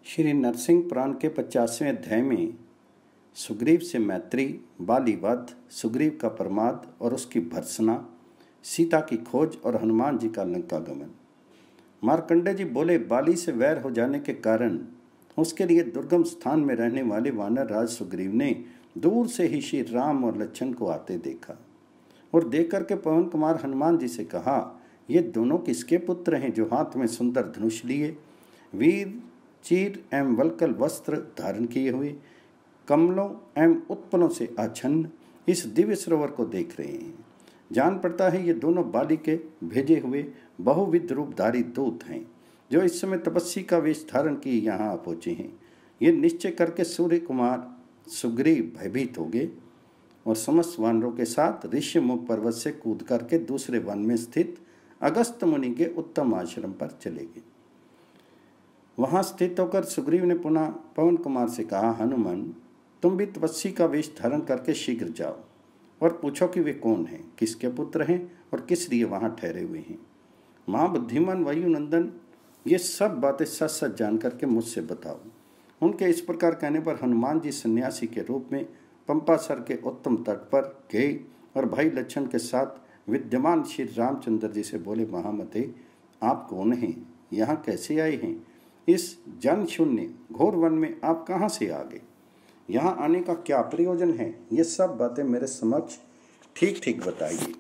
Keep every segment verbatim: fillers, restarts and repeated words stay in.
श्री नरसिंह पुराण के पचासवें अध्याय में सुग्रीव से मैत्री, बाली वध, सुग्रीव का प्रमाद और उसकी भर्त्सना, सीता की खोज और हनुमान जी का लंका गमन। मार्कंडे जी बोले, बाली से वैर हो जाने के कारण उसके लिए दुर्गम स्थान में रहने वाले वानर राज सुग्रीव ने दूर से ही श्री राम और लक्ष्मण को आते देखा और देख करके पवन कुमार हनुमान जी से कहा, ये दोनों किसके पुत्र हैं जो हाथ में सुंदर धनुष लिए, वीर चीर एवं वल्कल वस्त्र धारण किए हुए, कमलों एवं उत्पलों से आच्छन्न इस दिव्य सरोवर को देख रहे हैं। जान पड़ता है ये दोनों बाली के भेजे हुए बहुविध रूपधारी दूत हैं जो इस समय तपस्वी का वेश धारण किए यहाँ पहुँचे हैं। ये निश्चय करके सूर्य कुमार सुग्रीव भयभीत हो गए और समस्त वानरों के साथ ऋष्यमुख पर्वत से कूद करके दूसरे वन में स्थित अगस्त मुनि के उत्तम आश्रम पर चले गए। वहां स्थित होकर सुग्रीव ने पुनः पवन कुमार से कहा, हनुमान, तुम भी तपस्वी का वेश धारण करके शीघ्र जाओ और पूछो कि वे कौन हैं, किसके पुत्र हैं और किस लिए वहां ठहरे हुए हैं। महाबुद्धिमान वायुनंदन, ये सब बातें सच सच जान करके मुझसे बताओ। उनके इस प्रकार कहने पर हनुमान जी सन्यासी के रूप में पंपासर के उत्तम तट पर गए और भाई लक्ष्मण के साथ विद्यमान श्री रामचंद्र जी से बोले, महामते, आप कौन हैं, यहाँ कैसे आए हैं, इस जन शून्य घोर वन में आप कहाँ से आ गए, यहाँ आने का क्या प्रयोजन है, ये सब बातें मेरे समक्ष ठीक ठीक बताइए।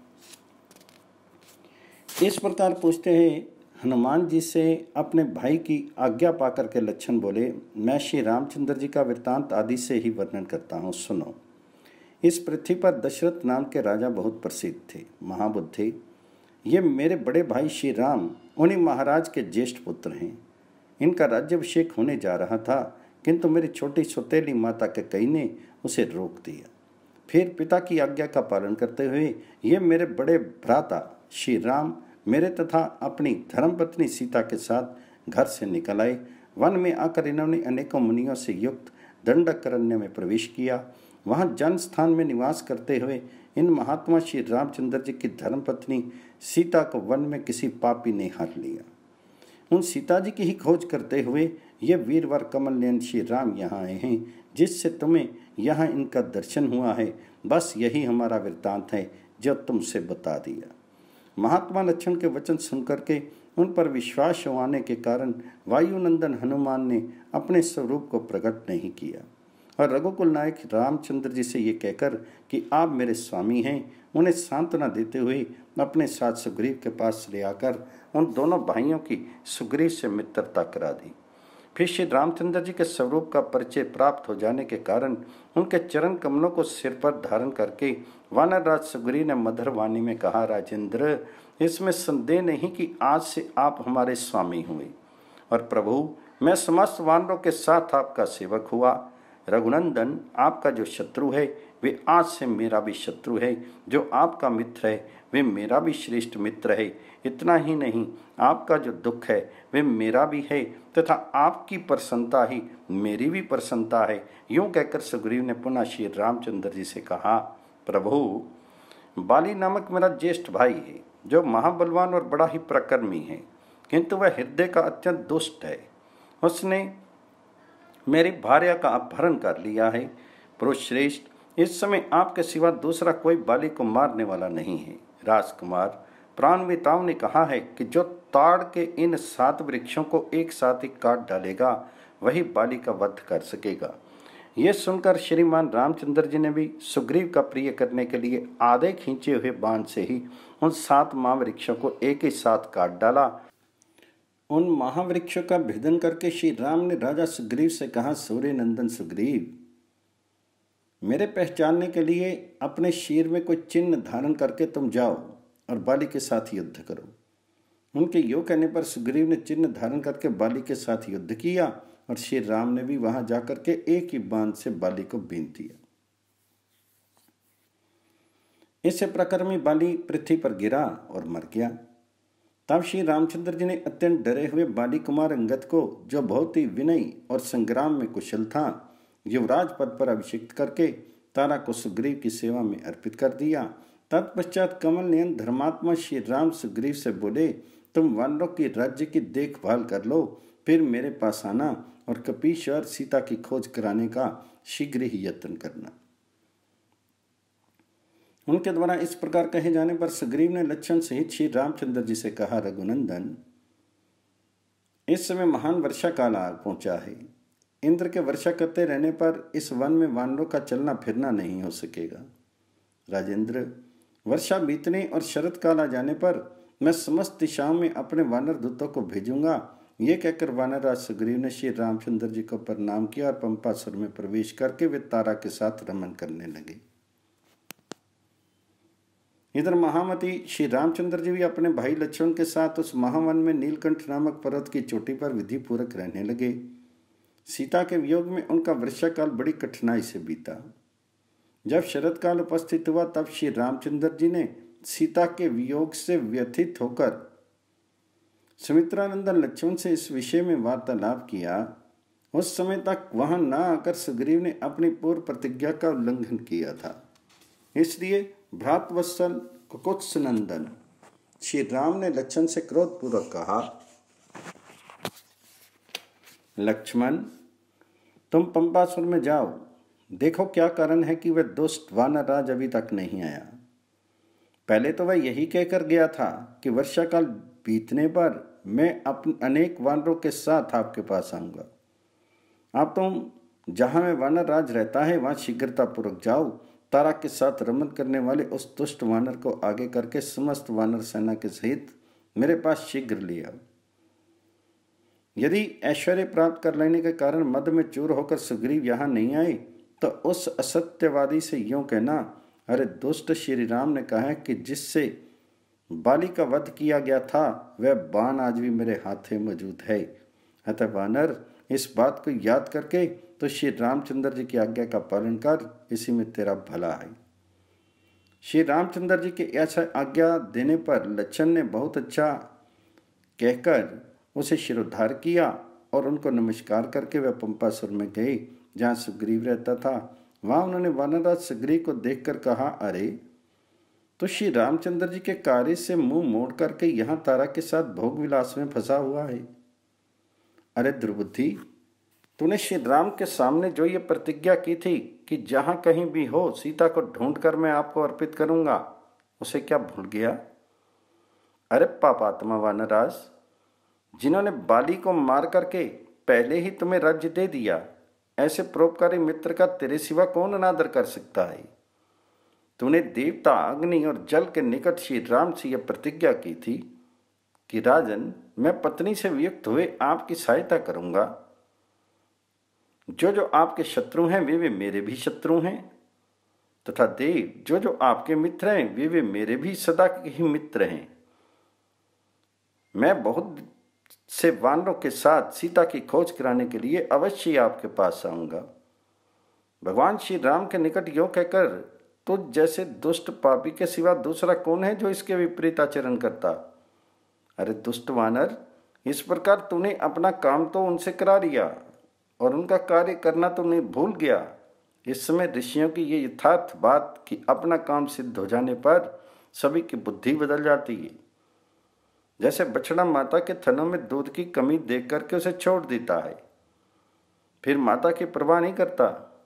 इस प्रकार पूछते हैं हनुमान जी से अपने भाई की आज्ञा पाकर के लक्ष्मण बोले, मैं श्री रामचंद्र जी का वृत्तांत आदि से ही वर्णन करता हूँ, सुनो। इस पृथ्वी पर दशरथ नाम के राजा बहुत प्रसिद्ध थे, महाबुद्धि। ये मेरे बड़े भाई श्री राम उन्हीं महाराज के ज्येष्ठ पुत्र हैं। इनका राज्याभिषेक होने जा रहा था, किंतु मेरी छोटी सौतेली माता कैकेयी ने उसे रोक दिया। फिर पिता की आज्ञा का पालन करते हुए ये मेरे बड़े भ्राता श्री राम मेरे तथा अपनी धर्मपत्नी सीता के साथ घर से निकल आए। वन में आकर इन्होंने अनेकों मुनियों से युक्त दंडकारण्य में प्रवेश किया। वहाँ जन स्थान में निवास करते हुए इन महात्मा श्री रामचंद्र जी की धर्मपत्नी सीता को वन में किसी पापी ने हर लिया। उन सीता जी की ही खोज करते हुए ये वीरवर कमल नयन श्री राम यहाँ आए हैं, जिससे तुम्हें यहाँ इनका दर्शन हुआ है। बस यही हमारा वृत्तांत है जो तुमसे बता दिया। महात्मा लक्ष्मण के वचन सुनकर के उन पर विश्वास होने के कारण वायुनंदन हनुमान ने अपने स्वरूप को प्रकट नहीं किया और रघुकुल नायक रामचंद्र जी से ये कहकर कि आप मेरे स्वामी हैं, उन्हें सांत्वना देते हुए अपने साथ सुग्रीव के पास ले आकर उन दोनों भाइयों की सुग्रीव से मित्रता करा दी। फिर श्री रामचंद्र जी के स्वरूप का परिचय प्राप्त हो जाने के कारण उनके चरण कमलों को सिर पर धारण करके वानर राज सुग्रीव ने मधुर वाणी में कहा, राजेंद्र, इसमें संदेह नहीं कि आज से आप हमारे स्वामी हुए और प्रभु, मैं समस्त वानरों के साथ आपका सेवक हुआ। रघुनंदन, आपका जो शत्रु है वे आज से मेरा भी शत्रु है, जो आपका मित्र है वे मेरा भी श्रेष्ठ मित्र है। इतना ही नहीं, आपका जो दुख है वे मेरा भी है तथा आपकी प्रसन्नता ही मेरी भी प्रसन्नता है। यूं कहकर सुग्रीव ने पुनः श्री रामचंद्र जी से कहा, प्रभु, बाली नामक मेरा ज्येष्ठ भाई है जो महाबलवान और बड़ा ही प्रकर्मी है, किंतु वह हृदय का अत्यंत दुष्ट है। उसने मेरी भार्या का अपहरण कर लिया है। पुरुष श्रेष्ठ, इस समय आपके सिवा दूसरा कोई बाली को मारने वाला नहीं है। राजकुमार, प्राणविताओं ने कहा है कि जो ताड़ के इन सात वृक्षों को एक साथ ही काट डालेगा वही बाली का वध कर सकेगा। ये सुनकर श्रीमान रामचंद्र जी ने भी सुग्रीव का प्रिय करने के लिए आधे खींचे हुए बाण से ही उन सात महावृक्षों को एक ही साथ काट डाला। उन महावृक्षों का भेदन करके श्री राम ने राजा सुग्रीव से कहा, सूर्य नंदन सुग्रीव, मेरे पहचानने के लिए अपने शीर में कोई चिन्ह धारण करके तुम जाओ और बाली के साथ युद्ध करो। उनके योग कहने पर सुग्रीव ने चिन्ह धारण करके बाली के साथ युद्ध किया और श्री राम ने भी वहां जाकर के एक ही बाण से बाली को बींध दिया। इससे प्रकर्मी बाली पृथ्वी पर गिरा और मर गया। तब श्री रामचंद्र जी ने अत्यंत डरे हुए बाली कुमार अंगद को, जो बहुत ही विनयी और संग्राम में कुशल था, युवराज पद पर अभिषिक्त करके तारा को सुग्रीव की सेवा में अर्पित कर दिया। तत्पश्चात कमल नयन धर्मात्मा श्री राम सुग्रीव से बोले, तुम वानरों की राज्य की देखभाल कर लो फिर मेरे पास आना और कपीश्वर सीता की खोज कराने का शीघ्र ही यत्न करना। उनके द्वारा इस प्रकार कहे जाने पर सुग्रीव ने लक्ष्मण सहित श्री रामचंद्र जी से कहा, रघुनंदन, इस समय महान वर्षा काल आ पहुंचा है। इंद्र के वर्षा करते रहने पर इस वन में वानरों का चलना फिरना नहीं हो सकेगा। राजेंद्र, वर्षा बीतने और शरद काल आ जाने पर मैं समस्त दिशाओं में अपने वानर दूतों को भेजूंगा। ये कहकर वानरराज सुग्रीव ने श्री रामचंद्र जी को प्रणाम किया और पंपासुर में प्रवेश करके वे तारा के साथ रमन करने लगे। इधर महामती श्री रामचंद्र जी भी अपने भाई लक्ष्मण के साथ उस महावन में नीलकंठ नामक पर्वत की चोटी पर विधि पूर्वक रहने लगे। सीता के वियोग में उनका वर्षा काल बड़ी कठिनाई से बीता। जब शरद काल उपस्थित हुआ तब श्री रामचंद्र जी ने सीता के वियोग से व्यथित होकर सुमित्रानंदन लक्ष्मण से इस विषय में वार्तालाप किया। उस समय तक वहां न आकर सुग्रीव ने अपनी पूर्व प्रतिज्ञा का उल्लंघन किया था। इसलिए भ्रातवत्सल कुकुत्सनंदन श्री राम ने लक्ष्मण से क्रोधपूर्वक कहा, लक्ष्मण, तुम पंपासुर में जाओ, देखो क्या कारण है कि वह दुष्ट वानरराज अभी तक नहीं आया। पहले तो वह यही कहकर गया था कि वर्षा काल बीतने पर मैं अपने अनेक वानरों के साथ आपके पास आऊंगा। अब तुम जहां में वानरराज रहता है वहां शीघ्रतापूर्वक जाओ। तारा के साथ रमन करने वाले उस दुष्ट वानर को आगे करके समस्त वानर सेना के सहित मेरे पास शीघ्र ले आओ। यदि ऐश्वर्य प्राप्त कर लेने के कारण मद में चूर होकर सुग्रीव यहाँ नहीं आए तो उस असत्यवादी से यूं कहना, अरे दुष्ट श्री राम ने कहा है कि जिससे बाली का वध किया गया था वह बाण आज भी मेरे हाथ में मौजूद है। अतः वानर, इस बात को याद करके तो श्री रामचंद्र जी की आज्ञा का पालन कर, इसी में तेरा भला है। श्री रामचंद्र जी के ऐसा आज्ञा देने पर लक्ष्मण ने बहुत अच्छा कहकर उसे शिरोद्धार किया और उनको नमस्कार करके वह पंपासुर में गए जहाँ सुग्रीव रहता था। वहाँ उन्होंने वानरराज सुग्रीव को देखकर कहा, अरे तो श्री रामचंद्र जी के कार्य से मुंह मोड़ करके यहाँ तारा के साथ भोग विलास में फंसा हुआ है। अरे दुर्बुद्धि, तूने श्री राम के सामने जो ये प्रतिज्ञा की थी कि जहाँ कहीं भी हो सीता को ढूंढ कर मैं आपको अर्पित करूंगा, उसे क्या भूल गया? अरे पापात्मा वानरराज, जिन्होंने बाली को मार करके पहले ही तुम्हें राज्य दे दिया, ऐसे परोपकारी मित्र का तेरे सिवा कौन अनादर कर सकता है? तूने देवता, अग्नि और जल के निकट श्री राम से यह प्रतिज्ञा की थी कि राजन, मैं पत्नी से वियुक्त हुए आपकी सहायता करूंगा। जो जो आपके शत्रु हैं वे वे मेरे भी शत्रु हैं, तथा देव, जो जो आपके मित्र हैं वे वे मेरे भी सदा के ही मित्र हैं। मैं बहुत से वानरों के साथ सीता की खोज कराने के लिए अवश्य आपके पास आऊंगा। भगवान श्री राम के निकट यों कहकर, तुझ जैसे दुष्ट पापी के सिवा दूसरा कौन है जो इसके विपरीत आचरण करता? अरे दुष्ट वानर, इस प्रकार तूने अपना काम तो उनसे करा लिया और उनका कार्य करना तूने भूल गया। इस समय ऋषियों की ये यथार्थ बात कि अपना काम सिद्ध हो जाने पर सभी की बुद्धि बदल जाती है। जैसे बछड़ा माता के थनों में दूध की कमी देख करके उसे छोड़ देता है, फिर माता की परवाह नहीं करता।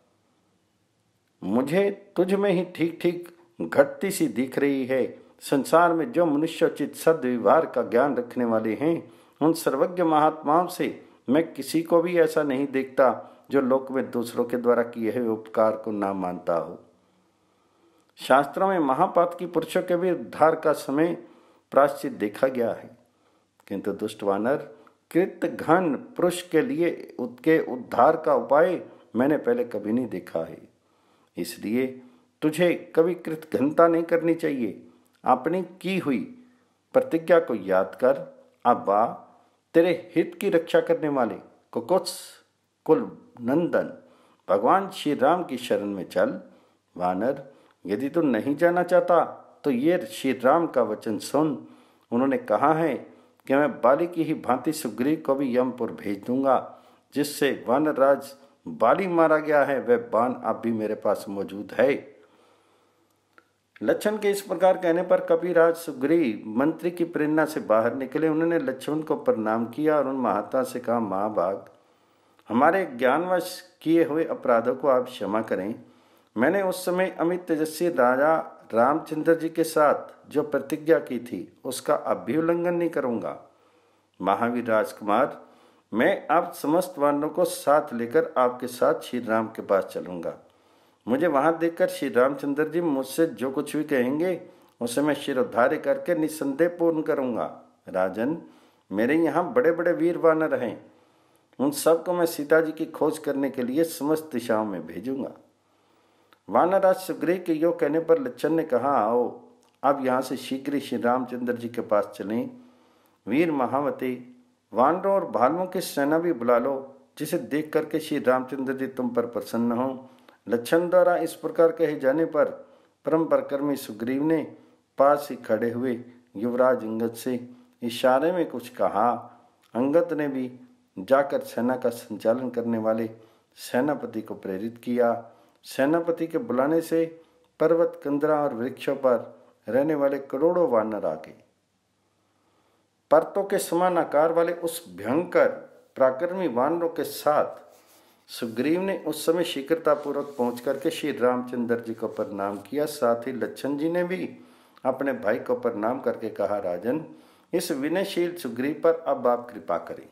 मुझे तुझ में ही ठीक ठीक घटती सी दिख रही है। संसार में जो मनुष्योचित सद्व्यवहार का ज्ञान रखने वाले हैं, उन सर्वज्ञ महात्माओं से मैं किसी को भी ऐसा नहीं देखता जो लोक में दूसरों के द्वारा किए हुए उपकार को ना मानता हो। शास्त्रों में महापात की पुरुषों के भी उद्धार का समय प्रायश्चित देखा गया है, किंतु दुष्ट वानर, कृत घन पुरुष के लिए उसके उद्धार का उपाय मैंने पहले कभी नहीं देखा है। इसलिए तुझे कभी कृत घनता नहीं करनी चाहिए। अपनी की हुई प्रतिज्ञा को याद कर। अब वाह, तेरे हित की रक्षा करने वाले कुकुत्स कुल नंदन भगवान श्री राम की शरण में चल। वानर, यदि तू नहीं जाना चाहता तो ये श्री राम का वचन सुन। उन्होंने कहा है कि मैं बाली की ही भांति सुग्रीव को भी यमपुर भेज दूंगा, जिससे वानरराज बाली मारा गया है वह बाण अब भी मेरे पास मौजूद है। लक्ष्मण के इस प्रकार कहने पर कपिराज सुग्रीव मंत्री की प्रेरणा से बाहर निकले। उन्होंने लक्ष्मण को प्रणाम किया और उन महात्मा से कहा, महाभाग, हमारे ज्ञानवश किए हुए अपराधों को आप क्षमा करें। मैंने उस समय अमित तेजस्वी राजा रामचंद्र जी के साथ जो प्रतिज्ञा की थी उसका अब भी उल्लंघन नहीं करूंगा। महावीर राजकुमार, मैं अब समस्त वानरों को साथ लेकर आपके साथ श्री राम के पास चलूंगा। मुझे वहां देखकर श्री रामचंद्र जी मुझसे जो कुछ भी कहेंगे उसे मैं शिरोधार्य करके निसंदेह पूर्ण करूंगा। राजन, मेरे यहाँ बड़े बड़े वीर वानर हैं, उन सब को मैं सीता जी की खोज करने के लिए समस्त दिशाओं में भेजूंगा। वानरराज सुग्रीव के योग कहने पर लक्ष्मण ने कहा, आओ अब यहाँ से शीघ्र ही श्री रामचंद्र जी के पास चलें। वीर महावती, वानरों और भालुओं की सेना भी बुला लो, जिसे देख करके श्री रामचंद्र जी तुम पर प्रसन्न हो। लक्ष्मण द्वारा इस प्रकार कहे जाने पर परम परकर्मी सुग्रीव ने पास ही खड़े हुए युवराज अंगद से इशारे में कुछ कहा। अंगद ने भी जाकर सेना का संचालन करने वाले सेनापति को प्रेरित किया। सेनापति के बुलाने से पर्वत, कंदरा और वृक्षों पर रहने वाले करोड़ों वानर आ गए। पर्वतों के समान आकार वाले उस भयंकर पराक्रमी वानरों के साथ सुग्रीव ने उस समय शीघ्रतापूर्वक पहुंच करके श्री रामचंद्र जी को प्रणाम किया। साथ ही लक्ष्मण जी ने भी अपने भाई को प्रणाम करके कहा, राजन, इस विनयशील सुग्रीव पर अब आप कृपा करें।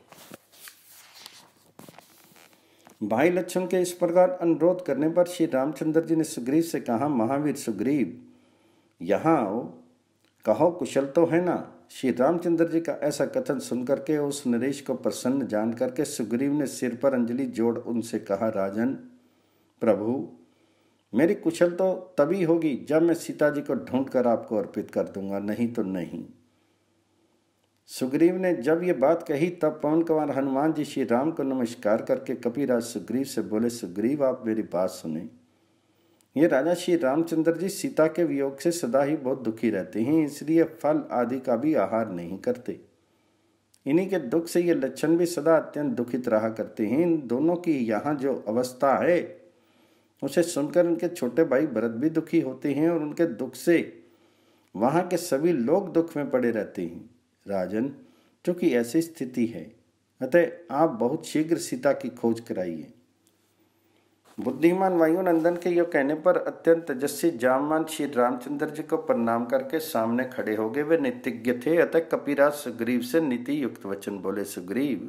भाई लक्ष्मण के इस प्रकार अनुरोध करने पर श्री रामचंद्र जी ने सुग्रीव से कहा, महावीर सुग्रीव, यहाँ आओ, कहो कुशल तो है ना। श्री रामचंद्र जी का ऐसा कथन सुनकर के उस नरेश को प्रसन्न जान करके सुग्रीव ने सिर पर अंजलि जोड़ उनसे कहा, राजन प्रभु, मेरी कुशल तो तभी होगी जब मैं सीता जी को ढूंढ कर आपको अर्पित कर दूंगा, नहीं तो नहीं। सुग्रीव ने जब ये बात कही तब पवन कुमार हनुमान जी श्री राम को नमस्कार करके कपिराज सुग्रीव से बोले, सुग्रीव आप मेरी बात सुने। ये राजा श्री रामचंद्र जी सीता के वियोग से सदा ही बहुत दुखी रहते हैं, इसलिए फल आदि का भी आहार नहीं करते। इन्हीं के दुख से ये लक्ष्मण भी सदा अत्यंत दुखित रहा करते हैं। इन दोनों की यहाँ जो अवस्था है उसे सुनकर उनके छोटे भाई भरत भी दुखी होते हैं और उनके दुख से वहाँ के सभी लोग दुख में पड़े रहते हैं। राजन, चूंकि ऐसी स्थिति है, अतः आप बहुत शीघ्र सीता की खोज कराइए। बुद्धिमान वायुनंदन के यो कहने पर अत्यंत तेजस्वी जामवान श्री रामचंद्र जी को प्रणाम करके सामने खड़े हो गए। वे नीतिज्ञ थे, अतः कपिराज सुग्रीव से नीति युक्त वचन बोले, सुग्रीव,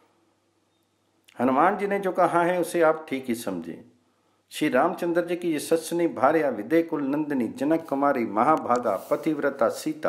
हनुमान जी ने जो कहा है उसे आप ठीक ही समझे। श्री रामचंद्र जी की यशस्विनी भार्या विदय कुल नंदिनी जनक कुमारी महाभागा पतिव्रता सीता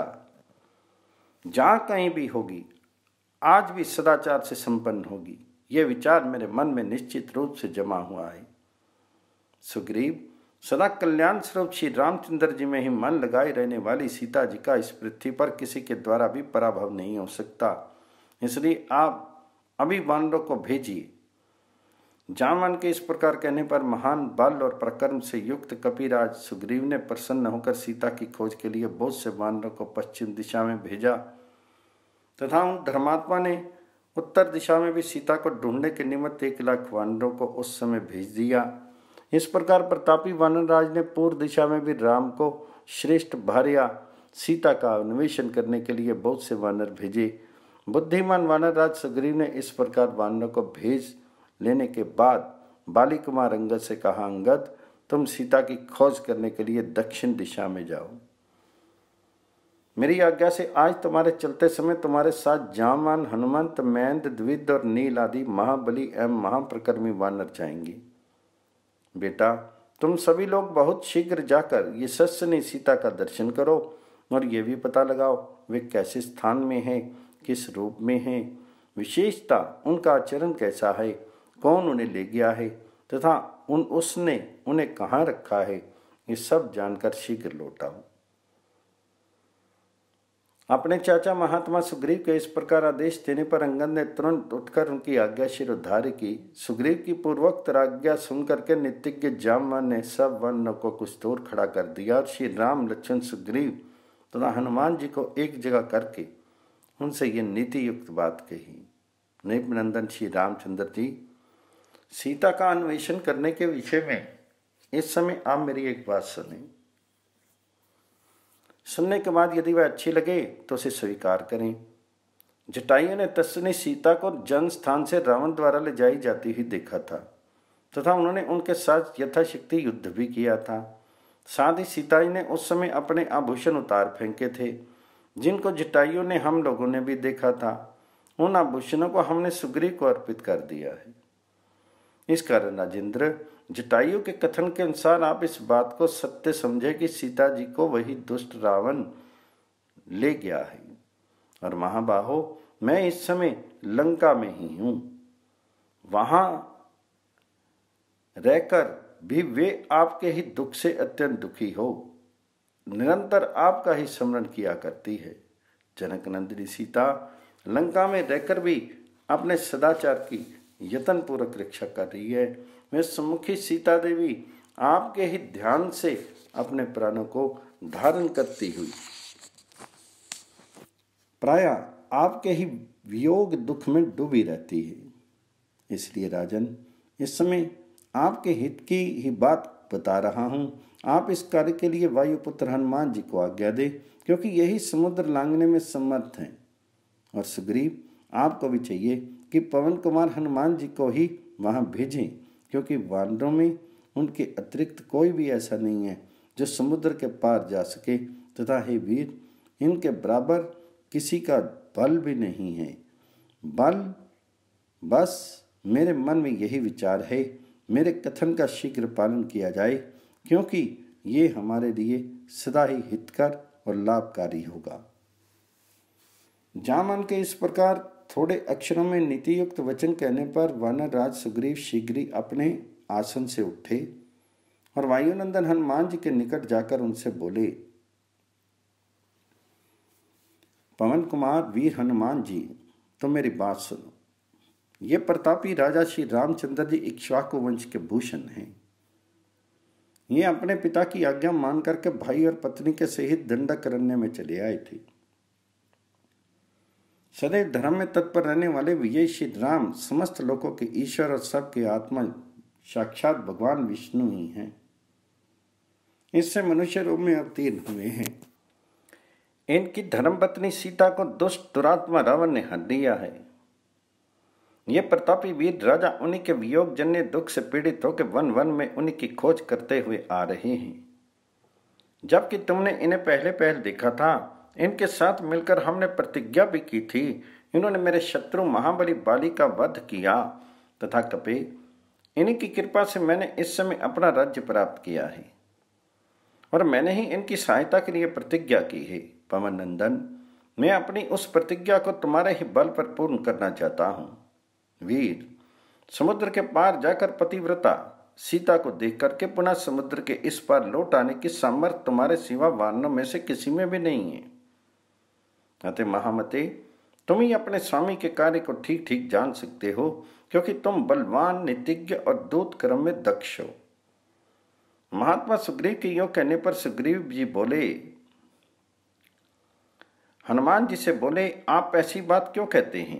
जहाँ कहीं भी होगी आज भी सदाचार से संपन्न होगी, यह विचार मेरे मन में निश्चित रूप से जमा हुआ है। सुग्रीव, सदा कल्याण स्वरूप श्री रामचंद्र जी में ही मन लगाए रहने वाली सीता जी का इस पृथ्वी पर किसी के द्वारा भी पराभव नहीं हो सकता, इसलिए आप अभी वानरों को भेजिए। जामवान के इस प्रकार कहने पर महान बल और पराक्रम से युक्त कपिराज सुग्रीव ने प्रसन्न होकर सीता की खोज के लिए बहुत से वानरों को पश्चिम दिशा में भेजा तथा उन धर्मात्मा ने उत्तर दिशा में भी सीता को ढूंढने के निमित्त एक लाख वानरों को उस समय भेज दिया। इस प्रकार प्रतापी वानरराज ने पूर्व दिशा में भी राम को श्रेष्ठ भार्या सीता का अन्वेषण करने के लिए बहुत से वानर भेजे। बुद्धिमान वानरराज सुग्रीव ने इस प्रकार वानरों को भेज लेने के बाद बाली कुमार अंगद से कहा, अंगद, तुम सीता की खोज करने के लिए दक्षिण दिशा में जाओ। मेरी आज्ञा से आज तुम्हारे चलते समय तुम्हारे साथ जामवान, हनुमंत, महेंद्र, द्विविद और नील आदि महाबली एवं महाप्रकर्मी वानर जाएंगे। बेटा, तुम सभी लोग बहुत शीघ्र जाकर यशस्विनी सीता का दर्शन करो और ये भी पता लगाओ वे कैसे स्थान में हैं, किस रूप में हैं, विशेषता उनका आचरण कैसा है, कौन उन्हें ले गया है तथा उन उसने उन्हें कहाँ रखा है, ये सब जानकर शीघ्र लौट आओ। अपने चाचा महात्मा सुग्रीव के इस प्रकार आदेश देने पर अंगद ने तुरंत उठकर उनकी आज्ञा शिरोधार्य की। सुग्रीव की पूर्वोक्त आज्ञा सुनकर के नीतिज्ञ जामवान ने सब वानरों को कुछ दूर खड़ा कर दिया और श्री राम, लक्ष्मण, सुग्रीव तथा हनुमान जी को एक जगह करके उनसे ये नीति युक्त बात कही। नंदन श्री रामचंद्र जी, सीता का अन्वेषण करने के विषय में इस समय आप मेरी एक बात सुने। सुनने के बाद यदि वह अच्छी लगे तो उसे स्वीकार करें। जटायु ने तस्नी सीता को जन्म स्थान से रावण द्वारा ले जाई जाती हुई देखा था तथा उन्होंने उनके साथ यथाशक्ति युद्ध भी किया था। साथ ही सीता ने उस समय अपने आभूषण उतार फेंके थे जिनको जटायु ने हम लोगों ने भी देखा था। उन आभूषणों को हमने सुग्रीव को अर्पित कर दिया है। इस कारण राजेंद्र, जटायु के कथन के अनुसार आप इस बात को सत्य समझे कि सीता जी को वही दुष्ट रावण ले गया है और महाबाहो, मैं इस समय लंका में ही हूं। वहां रहकर भी वे आपके ही दुख से अत्यंत दुखी हो, निरंतर आपका ही स्मरण किया करती है। जनक नंदिनी सीता लंका में रहकर भी अपने सदाचार की यत्न पूर्वक रक्षा कर रही है। वे सम्मुखी सीता देवी आपके ही ध्यान से अपने प्राणों को धारण करती हुई प्राय आपके ही वियोग दुख में डूबी रहती है। इसलिए राजन, इस समय आपके हित की ही बात बता रहा हूं। आप इस कार्य के लिए वायुपुत्र हनुमान जी को आज्ञा दे, क्योंकि यही समुद्र लांघने में समर्थ हैं। और सुग्रीव, आपको भी चाहिए कि पवन कुमार हनुमान जी को ही वहां भेजें, क्योंकि वानरों में उनके अतिरिक्त कोई भी ऐसा नहीं है जो समुद्र के पार जा सके, तथा हे वीर, इनके बराबर किसी का बल भी नहीं है। बल बस मेरे मन में यही विचार है, मेरे कथन का शीघ्र पालन किया जाए, क्योंकि ये हमारे लिए सदा ही हितकर और लाभकारी होगा। जामन के इस प्रकार थोड़े अक्षरों में नीतियुक्त वचन कहने पर वानर राज सुग्रीव शीघ्र ही अपने आसन से उठे और वायुनंदन हनुमान जी के निकट जाकर उनसे बोले, पवन कुमार वीर हनुमान जी, तो मेरी बात सुनो। ये प्रतापी राजा श्री रामचंद्र जी इक्ष्वाकु वंश के भूषण हैं। ये अपने पिता की आज्ञा मान करके भाई और पत्नी के सहित दंडकारण्य में चले आए थे। सदैव धर्म में तत्पर रहने वाले विजय श्री राम समस्त लोगों के ईश्वर और सबके आत्मा साक्षात भगवान विष्णु ही हैं। इससे मनुष्य रूप में अवतीर्ण हुए हैं। इनकी धर्मपत्नी सीता को दुष्ट दुरात्मा रावण ने हर दिया है। ये प्रतापी वीर राजा उन्हीं के वियोग जन्य दुख से पीड़ित होकर वन वन में उन्हीं की खोज करते हुए आ रहे हैं। जबकि तुमने इन्हें पहले पहल देखा था, इनके साथ मिलकर हमने प्रतिज्ञा भी की थी। इन्होंने मेरे शत्रु महाबली बाली का वध किया तथा कपे, इन्हीं की कृपा से मैंने इस समय अपना राज्य प्राप्त किया है और मैंने ही इनकी सहायता के लिए प्रतिज्ञा की है। पवन नंदन, मैं अपनी उस प्रतिज्ञा को तुम्हारे ही बल पर पूर्ण करना चाहता हूँ। वीर, समुद्र के पार जाकर पतिव्रता सीता को देख करके पुनः समुद्र के इस पार लौट आने की सामर्थ्य तुम्हारे सिवा वानरों में से किसी में भी नहीं है। अतः महामते, तुम ही अपने स्वामी के कार्य को ठीक ठीक जान सकते हो, क्योंकि तुम बलवान, नीतिज्ञ और दूत कर्म में दक्ष हो। महात्मा सुग्रीव के योग कहने पर सुग्रीव जी बोले, हनुमान जी से बोले, आप ऐसी बात क्यों कहते हैं?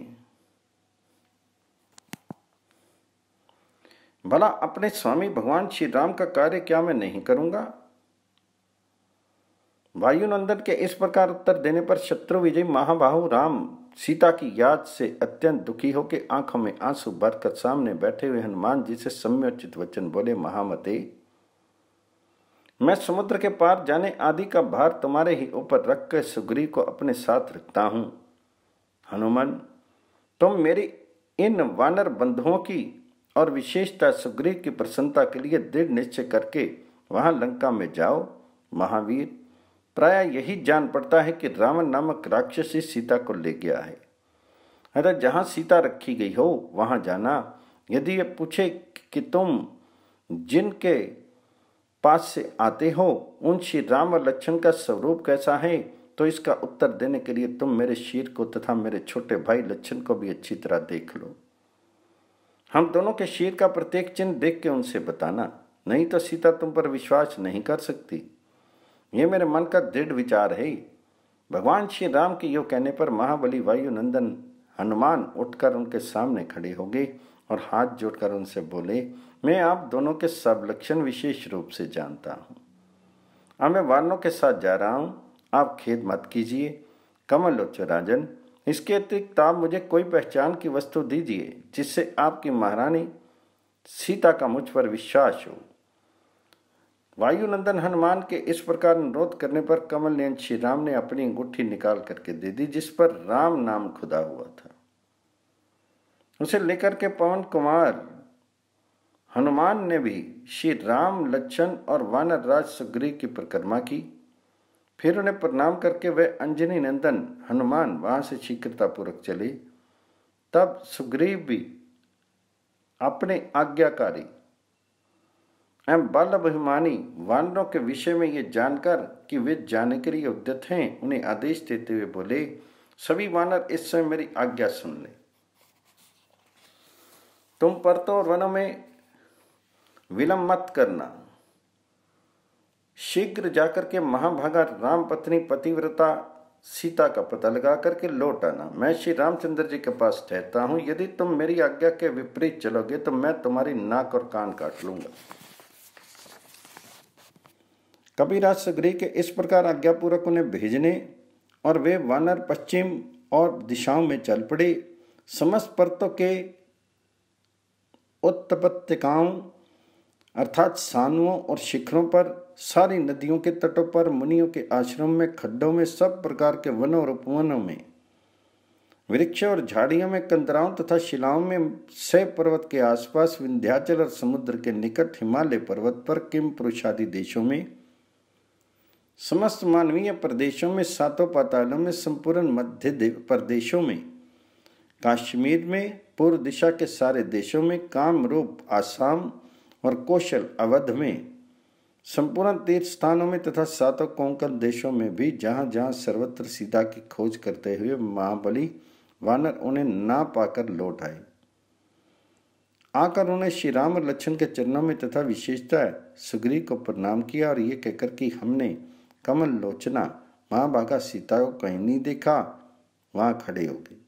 भला अपने स्वामी भगवान श्री राम का कार्य क्या मैं नहीं करूंगा? वायुनंदन के इस प्रकार उत्तर देने पर शत्रु विजय महाबाहु राम सीता की याद से अत्यंत दुखी होकर आंखों में आंसू भरकर सामने बैठे हुए हनुमान जी से सम्योचित वचन बोले, महामते, मैं समुद्र के पार जाने आदि का भार तुम्हारे ही ऊपर रख कर सुग्रीव को अपने साथ रखता हूं। हनुमान, तुम मेरी इन वानर बंधुओं की और विशेषता सुग्रीव की प्रसन्नता के लिए दृढ़ निश्चय करके वहां लंका में जाओ। महावीर, प्राय यही जान पड़ता है कि रावण नामक राक्षसी सीता को ले गया है। अतः जहां सीता रखी गई हो वहां जाना। यदि ये पूछे कि तुम जिनके पास से आते हो उन श्री राम और लक्ष्मण का स्वरूप कैसा है, तो इसका उत्तर देने के लिए तुम मेरे शीर को तथा मेरे छोटे भाई लक्ष्मण को भी अच्छी तरह देख लो। हम दोनों के शीर का प्रत्येक चिन्ह देख के उनसे बताना, नहीं तो सीता तुम पर विश्वास नहीं कर सकती। ये मेरे मन का दृढ़ विचार है। भगवान श्री राम के योग कहने पर महाबली वायुनंदन हनुमान उठकर उनके सामने खड़े हो गए और हाथ जोड़कर उनसे बोले, मैं आप दोनों के सब लक्षण विशेष रूप से जानता हूँ। अब मैं वानरों के साथ जा रहा हूँ। आप खेद मत कीजिए कमल लोचन राजन, इसके अतिरिक्त आप मुझे कोई पहचान की वस्तु दीजिए जिससे आपकी महारानी सीता का मुझ पर विश्वास हो। वायुनंदन हनुमान के इस प्रकार अनुरोध करने पर कमल नयन श्री राम ने अपनी अंगूठी निकाल करके दे दी जिस पर राम नाम खुदा हुआ था। उसे लेकर के पवन कुमार हनुमान ने भी श्री राम, लक्ष्मण और वानर राज सुग्रीव की परिक्रमा की। फिर उन्हें प्रणाम करके वे अंजनी नंदन हनुमान वहां से शीघ्रतापूर्वक चले। तब सुग्रीव भी अपने आज्ञाकारी एवं बल अभिमानी वानरों के विषय में ये जानकर कि वे जाने के लिए उद्यत हैं, उन्हें आदेश देते हुए बोले, सभी वानर इस समय मेरी आज्ञा सुन ले। तुम पर्वतों और वनों में विलंब मत करना, शीघ्र जाकर के महाभागा राम पत्नी पतिव्रता सीता का पता लगा करके लौट आना। मैं श्री रामचंद्र जी के पास ठहरता हूं, यदि तुम मेरी आज्ञा के विपरीत चलोगे तो मैं तुम्हारी नाक और कान काट लूंगा। कपिराज सुग्रीव के इस प्रकार आज्ञापूर्वक उन्हें भेजने और वे वानर पश्चिम और दिशाओं में चल पड़े। समस्त पर्वतों के उत्पत्तिकाओं अर्थात सानुओं और शिखरों पर, सारी नदियों के तटों पर, मुनियों के आश्रम में, खड्डों में, सब प्रकार के वनों और उपवनों में, वृक्षों और झाड़ियों में, कंदराओं तथा शिलाओं में, सह पर्वत के आसपास, विंध्याचल और समुद्र के निकट हिमालय पर्वत पर, किम पुरुषादि देशों में, समस्त मानवीय प्रदेशों में, सातों पातालों में, संपूर्ण मध्य प्रदेशों में, कश्मीर में, पूर्व दिशा के सारे देशों में, कामरूप आसाम और कौशल अवध में, संपूर्ण तीर्थ स्थानों में तथा सातों कोंकण देशों में भी, जहां जहां सर्वत्र सीता की खोज करते हुए महाबली वानर उन्हें ना पाकर लौट आए। आकर उन्हें श्री राम और लक्ष्मण के चरणों में तथा विशेषतः सुग्रीव को प्रणाम किया और ये कहकर कि हमने कमल लोचना महाभागा सीता को कहीं नहीं देखा, वहां खड़े हो गए।